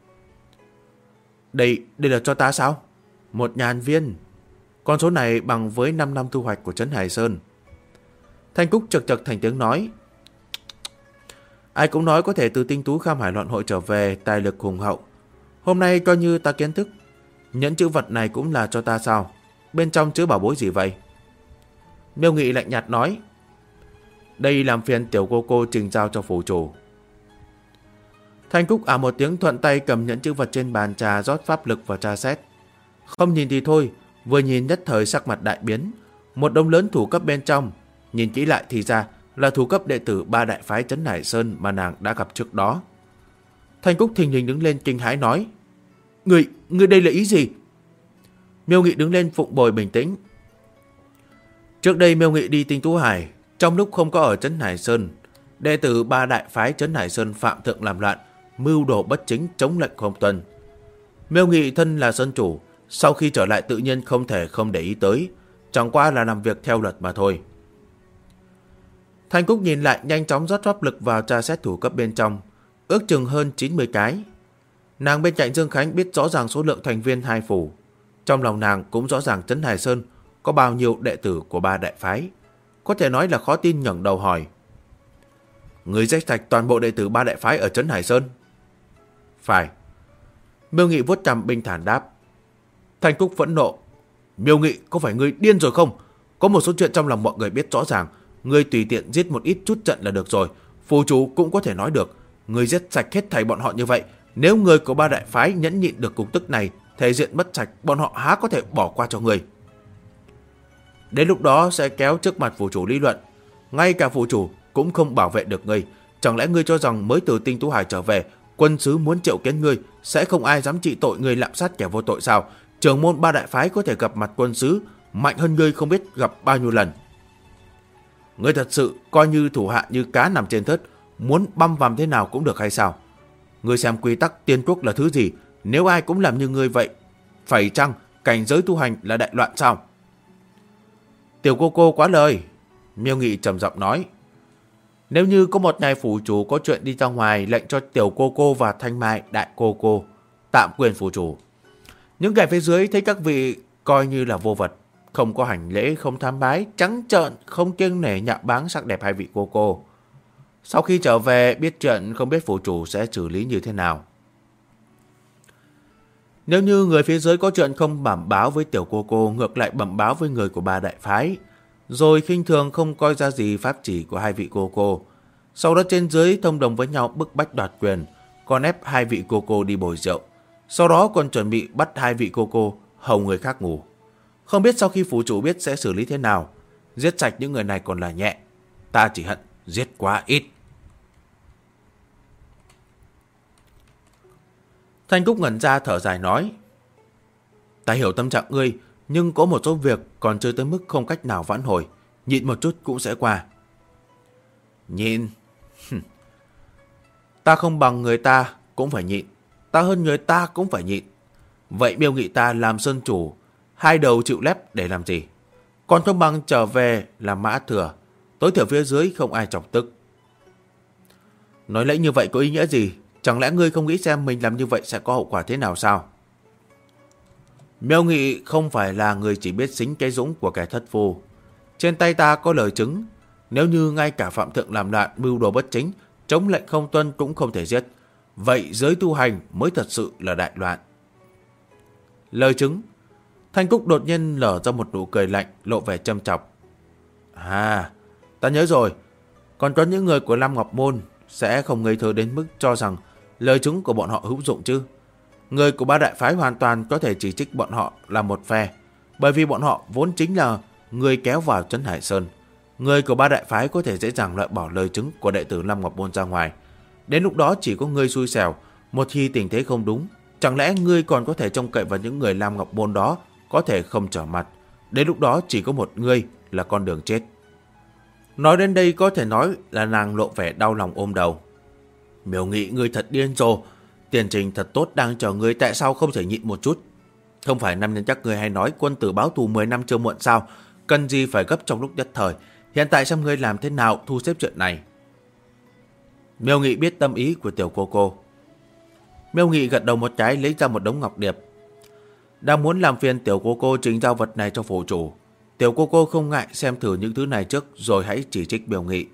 Đây là cho ta sao? 1000 viên. Con số này bằng với 5 năm thu hoạch của Trấn Hải Sơn. Thanh Cúc chật thành tiếng nói. Ai cũng nói có thể từ tinh tú Kham Hải loạn hội trở về, tài lực hùng hậu. Hôm nay coi như ta kiến thức. Nhẫn chữ vật này cũng là cho ta sao? Bên trong chứa bảo bối gì vậy? Miêu Nghị lạnh nhạt nói. Đây làm phiền tiểu cô trình giao cho phủ chủ. Thanh Cúc một tiếng thuận tay cầm nhẫn chữ vật trên bàn trà rót pháp lực vào tra xét. Không nhìn thì thôi, vừa nhìn nhất thời sắc mặt đại biến. Một đống lớn thủ cấp bên trong, nhìn kỹ lại thì ra là thủ cấp đệ tử 3 đại phái Trấn Hải Sơn mà nàng đã gặp trước đó. Thanh Cúc thình lình đứng lên kinh hãi nói. Người đây là ý gì? Miêu Nghị đứng lên phụng bồi bình tĩnh. Trước đây Miêu Nghị đi Tinh Tú Hải, trong lúc không có ở Trấn Hải Sơn, đệ tử 3 đại phái Trấn Hải Sơn phạm thượng làm loạn, mưu đồ bất chính chống lệnh không tuân. Miêu Nghị thân là sơn chủ, sau khi trở lại tự nhiên không thể không để ý tới, chẳng qua là làm việc theo luật mà thôi. Thanh Cúc nhìn lại nhanh chóng rót pháp lực vào tra xét thủ cấp bên trong, ước chừng hơn 90 cái. Nàng bên cạnh Dương Khánh biết rõ ràng số lượng thành viên hai phủ, trong lòng nàng cũng rõ ràng Trấn Hải Sơn có bao nhiêu đệ tử của 3 đại phái, có thể nói là khó tin ngẩng đầu hỏi. Người giết sạch toàn bộ đệ tử 3 đại phái ở Trấn Hải Sơn? Phải. Miêu Nghị vuốt cằm bình thản đáp. Thanh Cúc phẫn nộ. Miêu Nghị, có phải ngươi điên rồi không? Có một số chuyện trong lòng mọi người biết rõ ràng. Ngươi tùy tiện giết một ít chút trận là được rồi. Phù chủ cũng có thể nói được. Ngươi giết sạch hết thảy bọn họ như vậy. Nếu người của ba đại phái nhẫn nhịn được cục tức này, thể diện mất sạch, bọn họ há có thể bỏ qua cho ngươi. Đến lúc đó sẽ kéo trước mặt phù chủ lý luận. Ngay cả phù chủ cũng không bảo vệ được ngươi. Chẳng lẽ ngươi cho rằng mới từ Tinh Tú Hải trở về, quân sứ muốn triệu kiến ngươi, sẽ không ai dám trị tội ngươi lạm sát kẻ vô tội sao? Trưởng môn ba đại phái có thể gặp mặt quân sứ mạnh hơn ngươi không biết gặp bao nhiêu lần. Ngươi thật sự coi như thủ hạ như cá nằm trên thớt, muốn băm vằm thế nào cũng được hay sao? Ngươi xem quy tắc tiên quốc là thứ gì? Nếu ai cũng làm như ngươi vậy, phải chăng cảnh giới tu hành là đại loạn sao? Tiểu cô quá lời. Miêu Nghị trầm giọng nói. Nếu như có một ngày phủ chủ có chuyện đi ra ngoài, lệnh cho tiểu cô và Thanh Mai đại cô tạm quyền phủ chủ. Những kẻ phía dưới thấy các vị coi như là vô vật, không có hành lễ, không tham bái, trắng trợn, không kiêng nể nhạo báng sắc đẹp hai vị cô. Sau khi trở về biết chuyện, không biết phủ chủ sẽ xử lý như thế nào. Nếu như người phía dưới có chuyện không bẩm báo với tiểu cô, ngược lại bẩm báo với người của ba đại phái, rồi khinh thường không coi ra gì pháp chỉ của hai vị cô. Sau đó trên dưới thông đồng với nhau bức bách đoạt quyền, còn ép hai vị cô đi bồi rượu. Sau đó còn chuẩn bị bắt hai vị cô hầu người khác ngủ. Không biết sau khi phủ chủ biết sẽ xử lý thế nào. Giết sạch những người này còn là nhẹ, ta chỉ hận giết quá ít. Thanh Cúc ngẩn ra thở dài nói. Ta hiểu tâm trạng ngươi, nhưng có một số việc còn chưa tới mức không cách nào vãn hồi. Nhịn một chút cũng sẽ qua. Nhịn? Ta không bằng người ta cũng phải nhịn. Ta hơn người ta cũng phải nhịn. Vậy Miêu Nghị ta làm sơn chủ, hai đầu chịu lép để làm gì? Còn không bằng trở về làm mã thừa, tối thiểu phía dưới không ai chọc tức. Nói lẽ như vậy có ý nghĩa gì? Chẳng lẽ ngươi không nghĩ xem mình làm như vậy sẽ có hậu quả thế nào sao? Miêu Nghị không phải là người chỉ biết xính cái dũng của kẻ thất phu. Trên tay ta có lời chứng, nếu như ngay cả Phạm Thượng làm loạn mưu đồ bất chính, chống lệnh không tuân cũng không thể giết, vậy giới tu hành mới thật sự là đại loạn. Lời chứng. Thanh Cúc đột nhiên lở ra một nụ cười lạnh, lộ vẻ châm chọc. Ta nhớ rồi. Còn có những người của Lam Ngọc Môn sẽ không ngây thơ đến mức cho rằng lời chứng của bọn họ hữu dụng chứ. Người của ba đại phái hoàn toàn có thể chỉ trích bọn họ là một phe, bởi vì bọn họ vốn chính là người kéo vào Trấn Hải Sơn. Người của ba đại phái có thể dễ dàng loại bỏ lời chứng của đệ tử Lam Ngọc Môn ra ngoài. Đến lúc đó chỉ có ngươi xui xẻo. Một khi tình thế không đúng, chẳng lẽ ngươi còn có thể trông cậy vào những người Lam Ngọc Môn đó có thể không trở mặt. Đến lúc đó chỉ có một ngươi là con đường chết. Nói đến đây có thể nói là nàng lộ vẻ đau lòng ôm đầu. Miêu Nghị, ngươi thật điên rồ. Tiền trình thật tốt đang chờ ngươi, tại sao không thể nhịn một chút? Không phải năm nhân chắc ngươi hay nói quân tử báo thù 10 năm chưa muộn sao? Cần gì phải gấp trong lúc nhất thời? Hiện tại xem ngươi làm thế nào thu xếp chuyện này. Miêu Nghị biết tâm ý của tiểu cô. Miêu Nghị gật đầu một cái, lấy ra một đống ngọc điệp. Đang muốn làm phiền tiểu cô trình giao vật này cho phủ chủ. Tiểu cô không ngại xem thử những thứ này trước rồi hãy chỉ trích Miêu Nghị.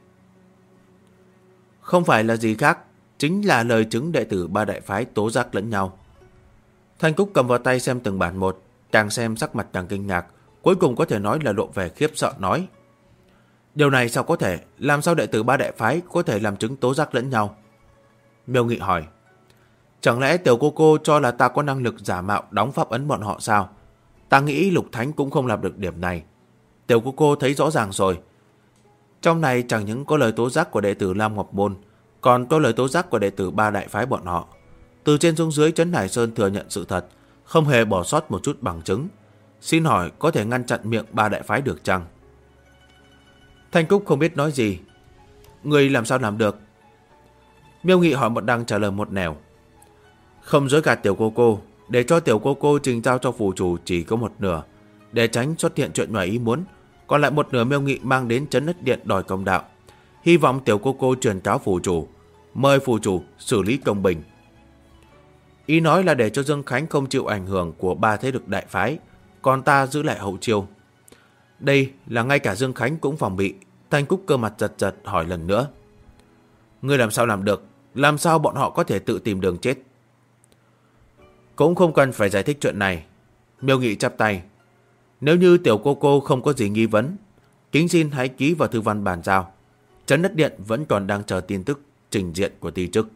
Không phải là gì khác, chính là lời chứng đệ tử ba đại phái tố giác lẫn nhau. Thanh Cúc cầm vào tay xem từng bản một, càng xem sắc mặt càng kinh ngạc, cuối cùng có thể nói là lộ vẻ khiếp sợ nói. Điều này sao có thể? Làm sao đệ tử ba đại phái có thể làm chứng tố giác lẫn nhau? Miêu Nghị hỏi. Chẳng lẽ tiểu cô cho là ta có năng lực giả mạo đóng pháp ấn bọn họ sao? Ta nghĩ Lục Thánh cũng không làm được điểm này. Tiểu cô thấy rõ ràng rồi. Trong này chẳng những có lời tố giác của đệ tử Lam Ngọc Môn, còn có lời tố giác của đệ tử ba đại phái bọn họ. Từ trên xuống dưới Trấn Hải Sơn thừa nhận sự thật, không hề bỏ sót một chút bằng chứng. Xin hỏi có thể ngăn chặn miệng ba đại phái được chăng? Thanh Cúc không biết nói gì. Người làm sao làm được? Miêu Nghị hỏi một đằng trả lời một nẻo. Không dối gạt tiểu cô, để cho tiểu cô trình giao cho phủ chủ chỉ có một nửa, để tránh xuất hiện chuyện ngoài ý muốn. Còn lại một nửa Miêu Nghị mang đến Trấn Ất Điện đòi công đạo. Hy vọng tiểu cô truyền cáo phủ chủ, mời phủ chủ xử lý công bình. Ý nói là để cho Dương Khánh không chịu ảnh hưởng của ba thế lực đại phái, còn ta giữ lại hậu chiêu. Đây là ngay cả Dương Khánh cũng phòng bị. Thanh Cúc cơ mặt giật hỏi lần nữa. Ngươi làm sao làm được? Làm sao bọn họ có thể tự tìm đường chết? Cũng không cần phải giải thích chuyện này. Miêu Nghị chắp tay. Nếu như tiểu cô không có gì nghi vấn, kính xin hãy ký vào thư văn bàn giao. Trấn Đất Điện vẫn còn đang chờ tin tức trình diện của ty chức.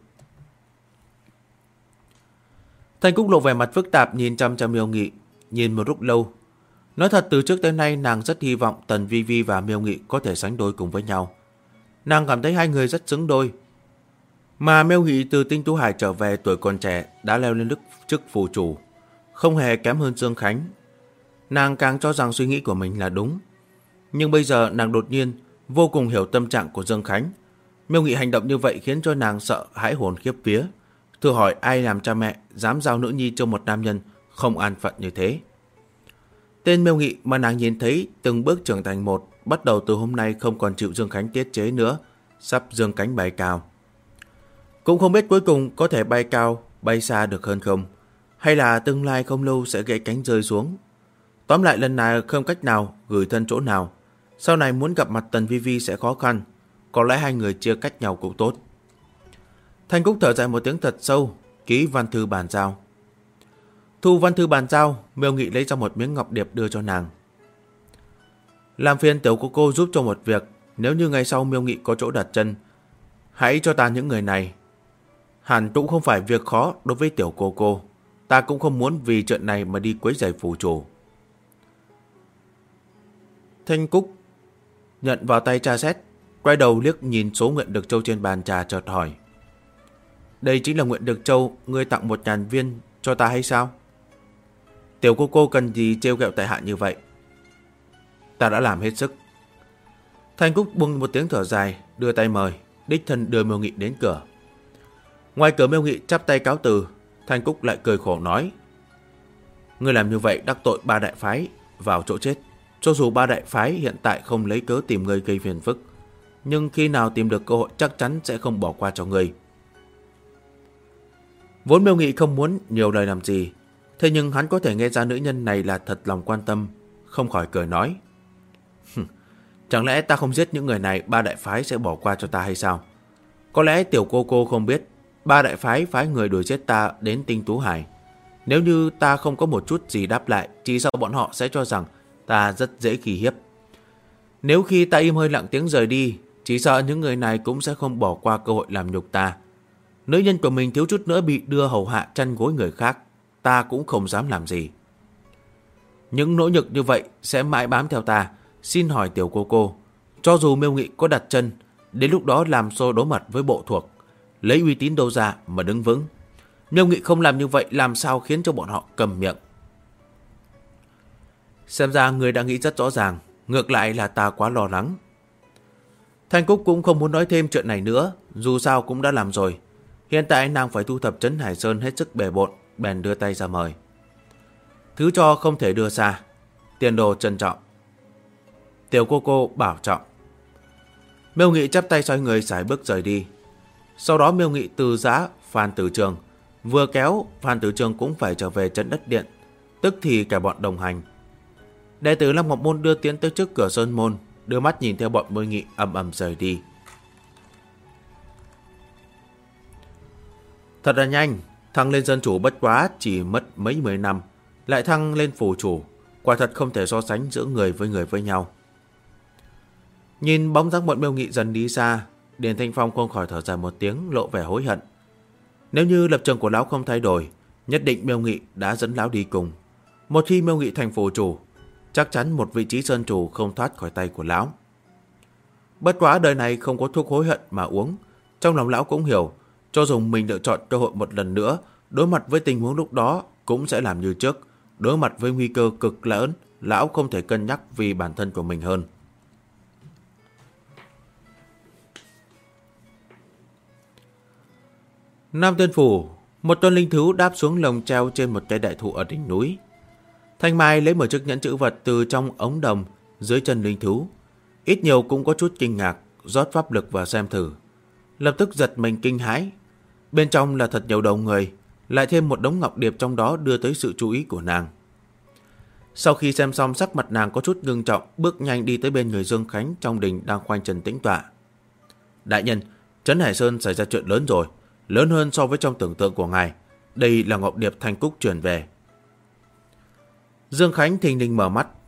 Thanh Cúc lộ vẻ mặt phức tạp nhìn chăm chăm Miêu Nghị, nhìn một lúc lâu. Nói thật, từ trước tới nay nàng rất hy vọng Tần Vi Vi và Miêu Nghị có thể sánh đôi cùng với nhau. Nàng cảm thấy hai người rất xứng đôi. Mà Miêu Nghị từ Tinh Tú Hải trở về tuổi còn trẻ đã leo lên chức phù chủ, không hề kém hơn Dương Khánh. Nàng càng cho rằng suy nghĩ của mình là đúng. Nhưng bây giờ nàng đột nhiên vô cùng hiểu tâm trạng của Dương Khánh. Miêu Nghị hành động như vậy khiến cho nàng sợ hãi hồn khiếp vía. Thử hỏi ai làm cha mẹ dám giao nữ nhi cho một nam nhân không an phận như thế. Tên Miêu Nghị mà nàng nhìn thấy từng bước trưởng thành một, bắt đầu từ hôm nay không còn chịu Dương Khánh tiết chế nữa, sắp dương cánh bay cao. Cũng không biết cuối cùng có thể bay cao, bay xa được hơn không, hay là tương lai không lâu sẽ gãy cánh rơi xuống. Tóm lại lần này không cách nào gửi thân chỗ nào, sau này muốn gặp mặt Tần Vi Vi sẽ khó khăn, có lẽ hai người chia cách nhau cũng tốt. Thanh Cúc thở dài một tiếng thật sâu, ký văn thư bàn giao. Thu văn thư bàn giao, Miêu Nghị lấy ra một miếng ngọc điệp đưa cho nàng. Làm phiền tiểu cô giúp cho một việc, nếu như ngày sau Miêu Nghị có chỗ đặt chân, hãy cho ta những người này. Hẳn cũng không phải việc khó đối với tiểu cô, ta cũng không muốn vì chuyện này mà đi quấy rầy phù chủ. Thanh Cúc nhận vào tay tra xét, quay đầu liếc nhìn số nguyện được châu trên bàn trà, chợt hỏi: đây chính là nguyện được châu ngươi tặng 1000 viên cho ta hay sao? Tiểu cô cần gì trêu ghẹo tại hạ như vậy? Ta đã làm hết sức. Thanh Cúc buông một tiếng thở dài, đưa tay mời, đích thân đưa Miêu Nghị đến cửa. Ngoài cửa, Miêu Nghị chắp tay cáo từ. Thanh Cúc lại cười khổ nói: ngươi làm như vậy đắc tội 3 đại phái vào chỗ chết. Cho dù 3 đại phái hiện tại không lấy cớ tìm ngươi gây phiền phức, nhưng khi nào tìm được cơ hội chắc chắn sẽ không bỏ qua cho ngươi. Vốn Miêu Nghị không muốn nhiều lời làm gì, thế nhưng hắn có thể nghe ra nữ nhân này là thật lòng quan tâm, không khỏi cười nói: chẳng lẽ ta không giết những người này 3 đại phái sẽ bỏ qua cho ta hay sao? Có lẽ tiểu cô không biết 3 đại phái phái người đuổi giết ta đến Tinh Tú Hải. Nếu như ta không có một chút gì đáp lại, chỉ sợ bọn họ sẽ cho rằng ta rất dễ khi hiếp. Nếu khi ta im hơi lặng tiếng rời đi, chỉ sợ những người này cũng sẽ không bỏ qua cơ hội làm nhục ta. Nữ nhân của mình thiếu chút nữa bị đưa hầu hạ chăn gối người khác, ta cũng không dám làm gì. Những nỗ nhược như vậy sẽ mãi bám theo ta. Xin hỏi tiểu cô, cho dù Miêu Nghị có đặt chân, đến lúc đó làm xô đối mặt với bộ thuộc, lấy uy tín đâu ra mà đứng vững? Miêu Nghị không làm như vậy làm sao khiến cho bọn họ cầm miệng? Xem ra người đã nghĩ rất rõ ràng, ngược lại là ta quá lo lắng. Thanh Cúc cũng không muốn nói thêm chuyện này nữa, dù sao cũng đã làm rồi. Hiện tại nàng phải thu thập Trấn Hải Sơn hết sức bề bộn, bèn đưa tay ra mời. Thứ cho không thể đưa xa, tiền đồ trân trọng. Tiểu cô bảo trọng. Miêu Nghị chắp tay xoay người sải bước rời đi. Sau đó Miêu Nghị từ giã Phan Tử Trường, vừa kéo Phan Tử Trường cũng phải trở về Trấn Đất Điện, tức thì cả bọn đồng hành. Đệ tử Lam Ngọc Môn đưa tiến tới trước cửa Sơn Môn, đưa mắt nhìn theo bọn Miêu Nghị ầm rời đi. Thật là nhanh, thăng lên dân chủ bất quá chỉ mất mấy 10 năm, lại thăng lên phù chủ, quả thật không thể so sánh giữa người với nhau. Nhìn bóng dáng bọn Miêu Nghị dần đi xa, Điền Thanh Phong không khỏi thở dài một tiếng, lộ vẻ hối hận. Nếu như lập trường của lão không thay đổi, nhất định Miêu Nghị đã dẫn lão đi cùng. Một khi Miêu Nghị thành phù chủ, chắc chắn một vị trí sơn chủ không thoát khỏi tay của lão. Bất quá đời này không có thuốc hối hận mà uống, trong lòng lão cũng hiểu, cho dù mình lựa chọn cơ hội một lần nữa, đối mặt với tình huống lúc đó cũng sẽ làm như trước. Đối mặt với nguy cơ cực lớn, lão không thể cân nhắc vì bản thân của mình hơn. Nam Tiên Phủ, một con linh thú đáp xuống lồng treo trên một cây đại thụ ở đỉnh núi. Thanh Mai lấy một chiếc nhẫn chữ vật từ trong ống đồng dưới chân linh thú, ít nhiều cũng có chút kinh ngạc, rót pháp lực vào xem thử. Lập tức giật mình kinh hãi. Bên trong là thật nhiều đầu người, lại thêm một đống ngọc điệp trong đó đưa tới sự chú ý của nàng. Sau khi xem xong, sắc mặt nàng có chút ngưng trọng, bước nhanh đi tới bên người Dương Khánh trong đình đang khoanh chân tĩnh tọa. Đại nhân, Trấn Hải Sơn xảy ra chuyện lớn rồi, lớn hơn so với trong tưởng tượng của ngài. Đây là ngọc điệp Thanh Cúc truyền về. Dương Khánh thình lình mở mắt,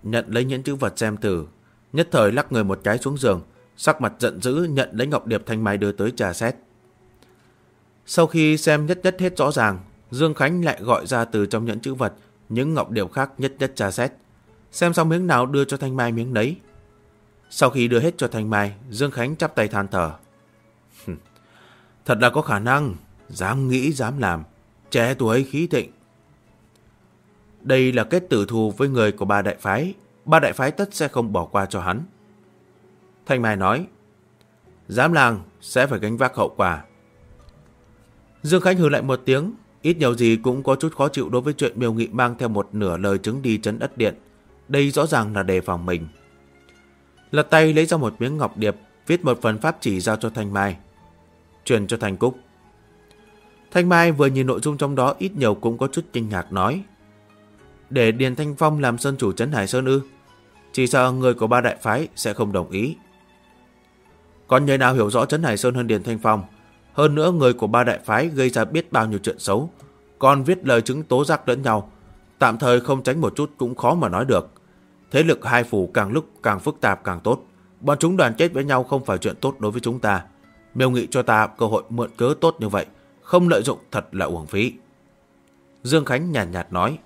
nhận lấy nhẫn chữ vật xem thử, nhất thời lắc người một cái xuống giường, sắc mặt giận dữ nhận lấy ngọc điệp Thanh Mai đưa tới trà xét. Sau khi xem nhất nhất hết rõ ràng, Dương Khánh lại gọi ra từ trong nhẫn chữ vật những ngọc điệp khác nhất nhất trà xét, xem xong miếng nào đưa cho Thanh Mai miếng nấy. Sau khi đưa hết cho Thanh Mai, Dương Khánh chắp tay than thở. Thật là có khả năng, dám nghĩ dám làm, trẻ tuổi khí thịnh. Đây là kết tử thù với người của ba đại phái tất sẽ không bỏ qua cho hắn. Thanh Mai nói, dám làng sẽ phải gánh vác hậu quả. Dương Khánh hừ lại một tiếng, ít nhiều gì cũng có chút khó chịu đối với chuyện Miêu Nghị mang theo một nửa lời chứng đi trấn Ất Điện. Đây rõ ràng là đề phòng mình. Lật tay lấy ra một miếng ngọc điệp, viết một phần pháp chỉ giao cho Thanh Mai, truyền cho Thanh Cúc. Thanh Mai vừa nhìn nội dung trong đó ít nhiều cũng có chút kinh ngạc nói, để Điền Thanh Phong làm sơn chủ trấn Hải Sơn ư? Chỉ sợ người của ba đại phái sẽ không đồng ý. Còn người nào hiểu rõ trấn Hải Sơn hơn Điền Thanh Phong? Hơn nữa người của ba đại phái gây ra biết bao nhiêu chuyện xấu, còn viết lời chứng tố giác lẫn nhau, tạm thời không tránh một chút cũng khó mà nói được. Thế lực hai phủ càng lúc càng phức tạp càng tốt, bọn chúng đoàn kết với nhau không phải chuyện tốt đối với chúng ta. Miêu Nghị cho ta cơ hội mượn cớ tốt như vậy, không lợi dụng thật là uổng phí. Dương Khánh nhàn nhạt nói.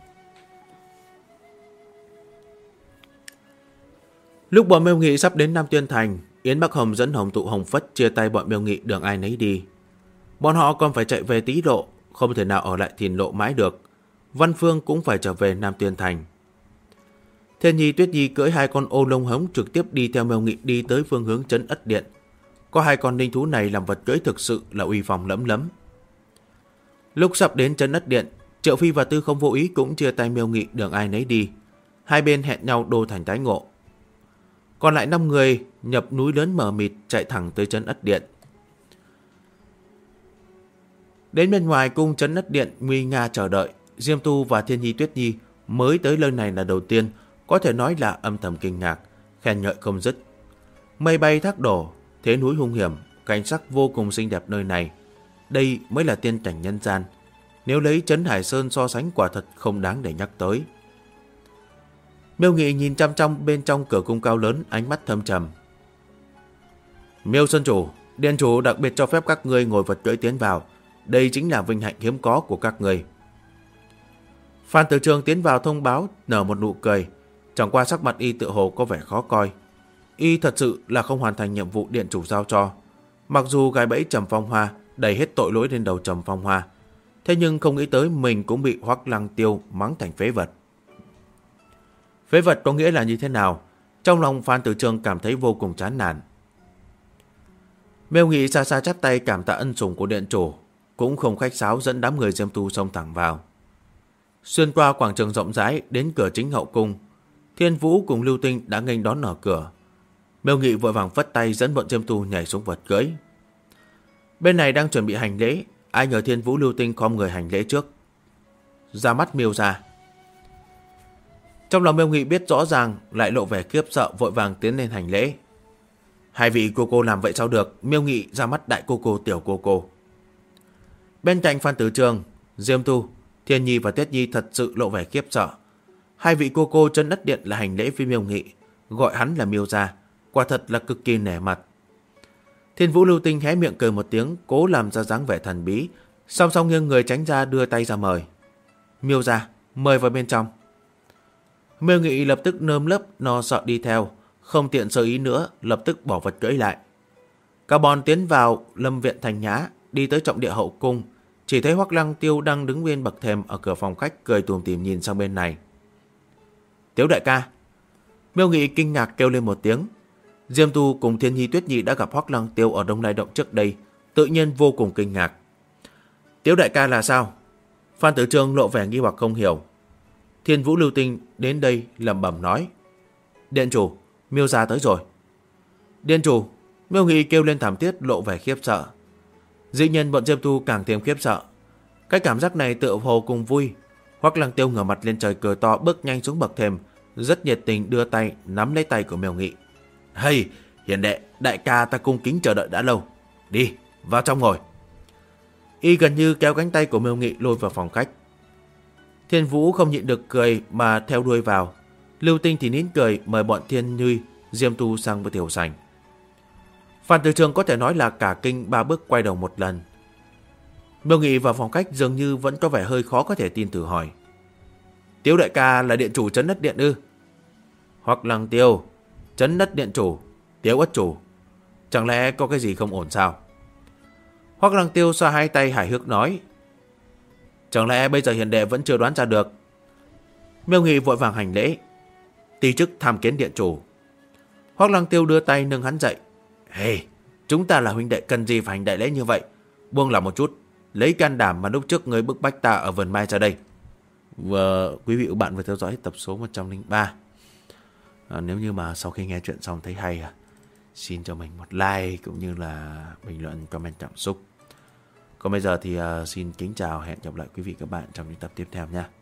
Lúc bọn Miêu Nghị sắp đến Nam Tuyên Thành, Yến Bắc Hồng dẫn Hồng Tụ Hồng Phất chia tay bọn Miêu Nghị đường ai nấy đi. Bọn họ còn phải chạy về Tý Lộ, không thể nào ở lại Thìn Lộ mãi được. Văn Phương cũng phải trở về Nam Tuyên Thành. Thiên Nhi Tuyết Nhi cưỡi hai con ô lông hống trực tiếp đi theo Miêu Nghị đi tới phương hướng trấn Ất Điện. Có hai con linh thú này làm vật cưỡi thực sự là uy phong lẫm lẫm. Lúc sắp đến trấn Ất Điện, Triệu Phi và Tư Không vô ý cũng chia tay Miêu Nghị đường ai nấy đi. Hai bên hẹn nhau đô thành tái ngộ. Còn lại 5 người nhập núi lớn mờ mịt chạy thẳng tới trấn Ất Điện. Đến bên ngoài cung trấn Ất Điện nguy nga chờ đợi, Diêm Tu và Thiên Nhi Tuyết Nhi mới tới nơi này là đầu tiên, có thể nói là âm thầm kinh ngạc, khen ngợi không dứt. Mây bay thác đổ, thế núi hung hiểm, cảnh sắc vô cùng xinh đẹp nơi này. Đây mới là tiên cảnh nhân gian. Nếu lấy trấn Hải Sơn so sánh quả thật không đáng để nhắc tới. Miêu Nghị nhìn chăm chăm bên trong cửa cung cao lớn, ánh mắt thâm trầm. Miêu Sơn Chủ, Điện Chủ đặc biệt cho phép các ngươi ngồi vật cưỡi tiến vào. Đây chính là vinh hạnh hiếm có của các ngươi. Phan Tử Trường tiến vào thông báo, nở một nụ cười. Chẳng qua sắc mặt y tự hồ có vẻ khó coi. Y thật sự là không hoàn thành nhiệm vụ Điện Chủ giao cho. Mặc dù gài bẫy Trầm Phong Hoa đẩy hết tội lỗi lên đầu Trầm Phong Hoa, thế nhưng không nghĩ tới mình cũng bị Hoắc Lăng Tiêu mắng thành phế vật. Phế vật có nghĩa là như thế nào? Trong lòng Phan Tử Trường cảm thấy vô cùng chán nản. Miêu Nghị xa xa chắp tay cảm tạ ân sủng của Điện Chủ, cũng không khách sáo dẫn đám người Diêm Tu xông thẳng vào. Xuyên qua quảng trường rộng rãi đến cửa chính hậu cung, Thiên Vũ cùng Lưu Tinh đã nghênh đón ở cửa. Miêu Nghị vội vàng phất tay dẫn bọn Diêm Tu nhảy xuống vật cưỡi. Bên này đang chuẩn bị hành lễ, ai nhờ Thiên Vũ Lưu Tinh khom người hành lễ trước. Ra mắt Miêu ra. Trong lòng Miêu Nghị biết rõ ràng, lại lộ vẻ khiếp sợ, vội vàng tiến lên hành lễ. Hai vị cô làm vậy sao được? Miêu Nghị ra mắt đại cô tiểu cô. Bên cạnh Phan Tử Trường, Diêm Tu, Thiên Nhi và Tiết Nhi thật sự lộ vẻ khiếp sợ. Hai vị cô trấn Ất Điện là hành lễ với Miêu Nghị, gọi hắn là Miêu gia, quả thật là cực kỳ nể mặt. Thiên Vũ Lưu Tinh hé miệng cười một tiếng, cố làm ra dáng vẻ thần bí, song song nghiêng người tránh ra đưa tay ra mời. Miêu gia, mời vào bên trong. Miêu Nghị lập tức nơm nớp no sợ đi theo, không tiện sơ ý nữa, lập tức bỏ vật cưỡi lại. Cả bọn tiến vào lâm viện Thành Nhã, đi tới trọng địa hậu cung, chỉ thấy Hoắc Lăng Tiêu đang đứng bên bậc thềm ở cửa phòng khách cười tủm tỉm nhìn sang bên này. Tiếu đại ca. Miêu Nghị kinh ngạc kêu lên một tiếng. Diêm Tu cùng Thiên Nhi Tuyết Nhi đã gặp Hoắc Lăng Tiêu ở Đông Lai Động trước đây, tự nhiên vô cùng kinh ngạc. Tiếu đại ca là sao? Phan Tử Trường lộ vẻ nghi hoặc không hiểu. Thiên Vũ Lưu Tinh đến đây lẩm bẩm nói. Điện Chủ, Miêu gia tới rồi. Điện Chủ, Miêu Nghị kêu lên thảm thiết, lộ vẻ khiếp sợ. Dĩ nhiên bọn Diêm Tu càng thêm khiếp sợ. Cái cảm giác này tựa hồ cùng vui. Hoắc Lăng Tiêu ngửa mặt lên trời cười to, bước nhanh xuống bậc thềm, rất nhiệt tình đưa tay nắm lấy tay của Miêu Nghị. Hey, hiền đệ, đại ca ta cung kính chờ đợi đã lâu. Đi, vào trong ngồi. Y gần như kéo cánh tay của Miêu Nghị lôi vào phòng khách. Thiên Vũ không nhịn được cười mà theo đuôi vào. Lưu Tinh thì nín cười mời bọn Thiên Nhuy, Diêm Tu sang với Tiểu Sành. Phan Từ Trường có thể nói là cả kinh 3 bước quay đầu một lần. Miêu Nghị vào phòng khách dường như vẫn có vẻ hơi khó có thể tin, thử hỏi: Tiếu đại ca là điện chủ Trấn Đất Điện ư? Hoắc Lăng Tiêu, Trấn Đất Điện chủ, Tiếu ất chủ, chẳng lẽ có cái gì không ổn sao? Hoắc Lăng Tiêu xoa hai tay hài hước nói: Chẳng lẽ bây giờ hiền đệ vẫn chưa đoán ra được? Miêu Nghị vội vàng hành lễ: Ti chức tham kiến điện chủ. Hoắc Lăng Tiêu đưa tay nâng hắn dậy: Hey, chúng ta là huynh đệ, cần gì phải hành đại lễ như vậy? Buông lòng một chút, lấy can đảm mà lúc trước ngươi bức bách ta ở vườn mai ra đây. Quý vị và bạn vừa theo dõi tập số 103. Nếu như mà sau khi nghe chuyện xong thấy hay, xin cho mình một like cũng như là bình luận, comment cảm xúc. Còn bây giờ thì xin kính chào, hẹn gặp lại quý vị các bạn trong những tập tiếp theo nha.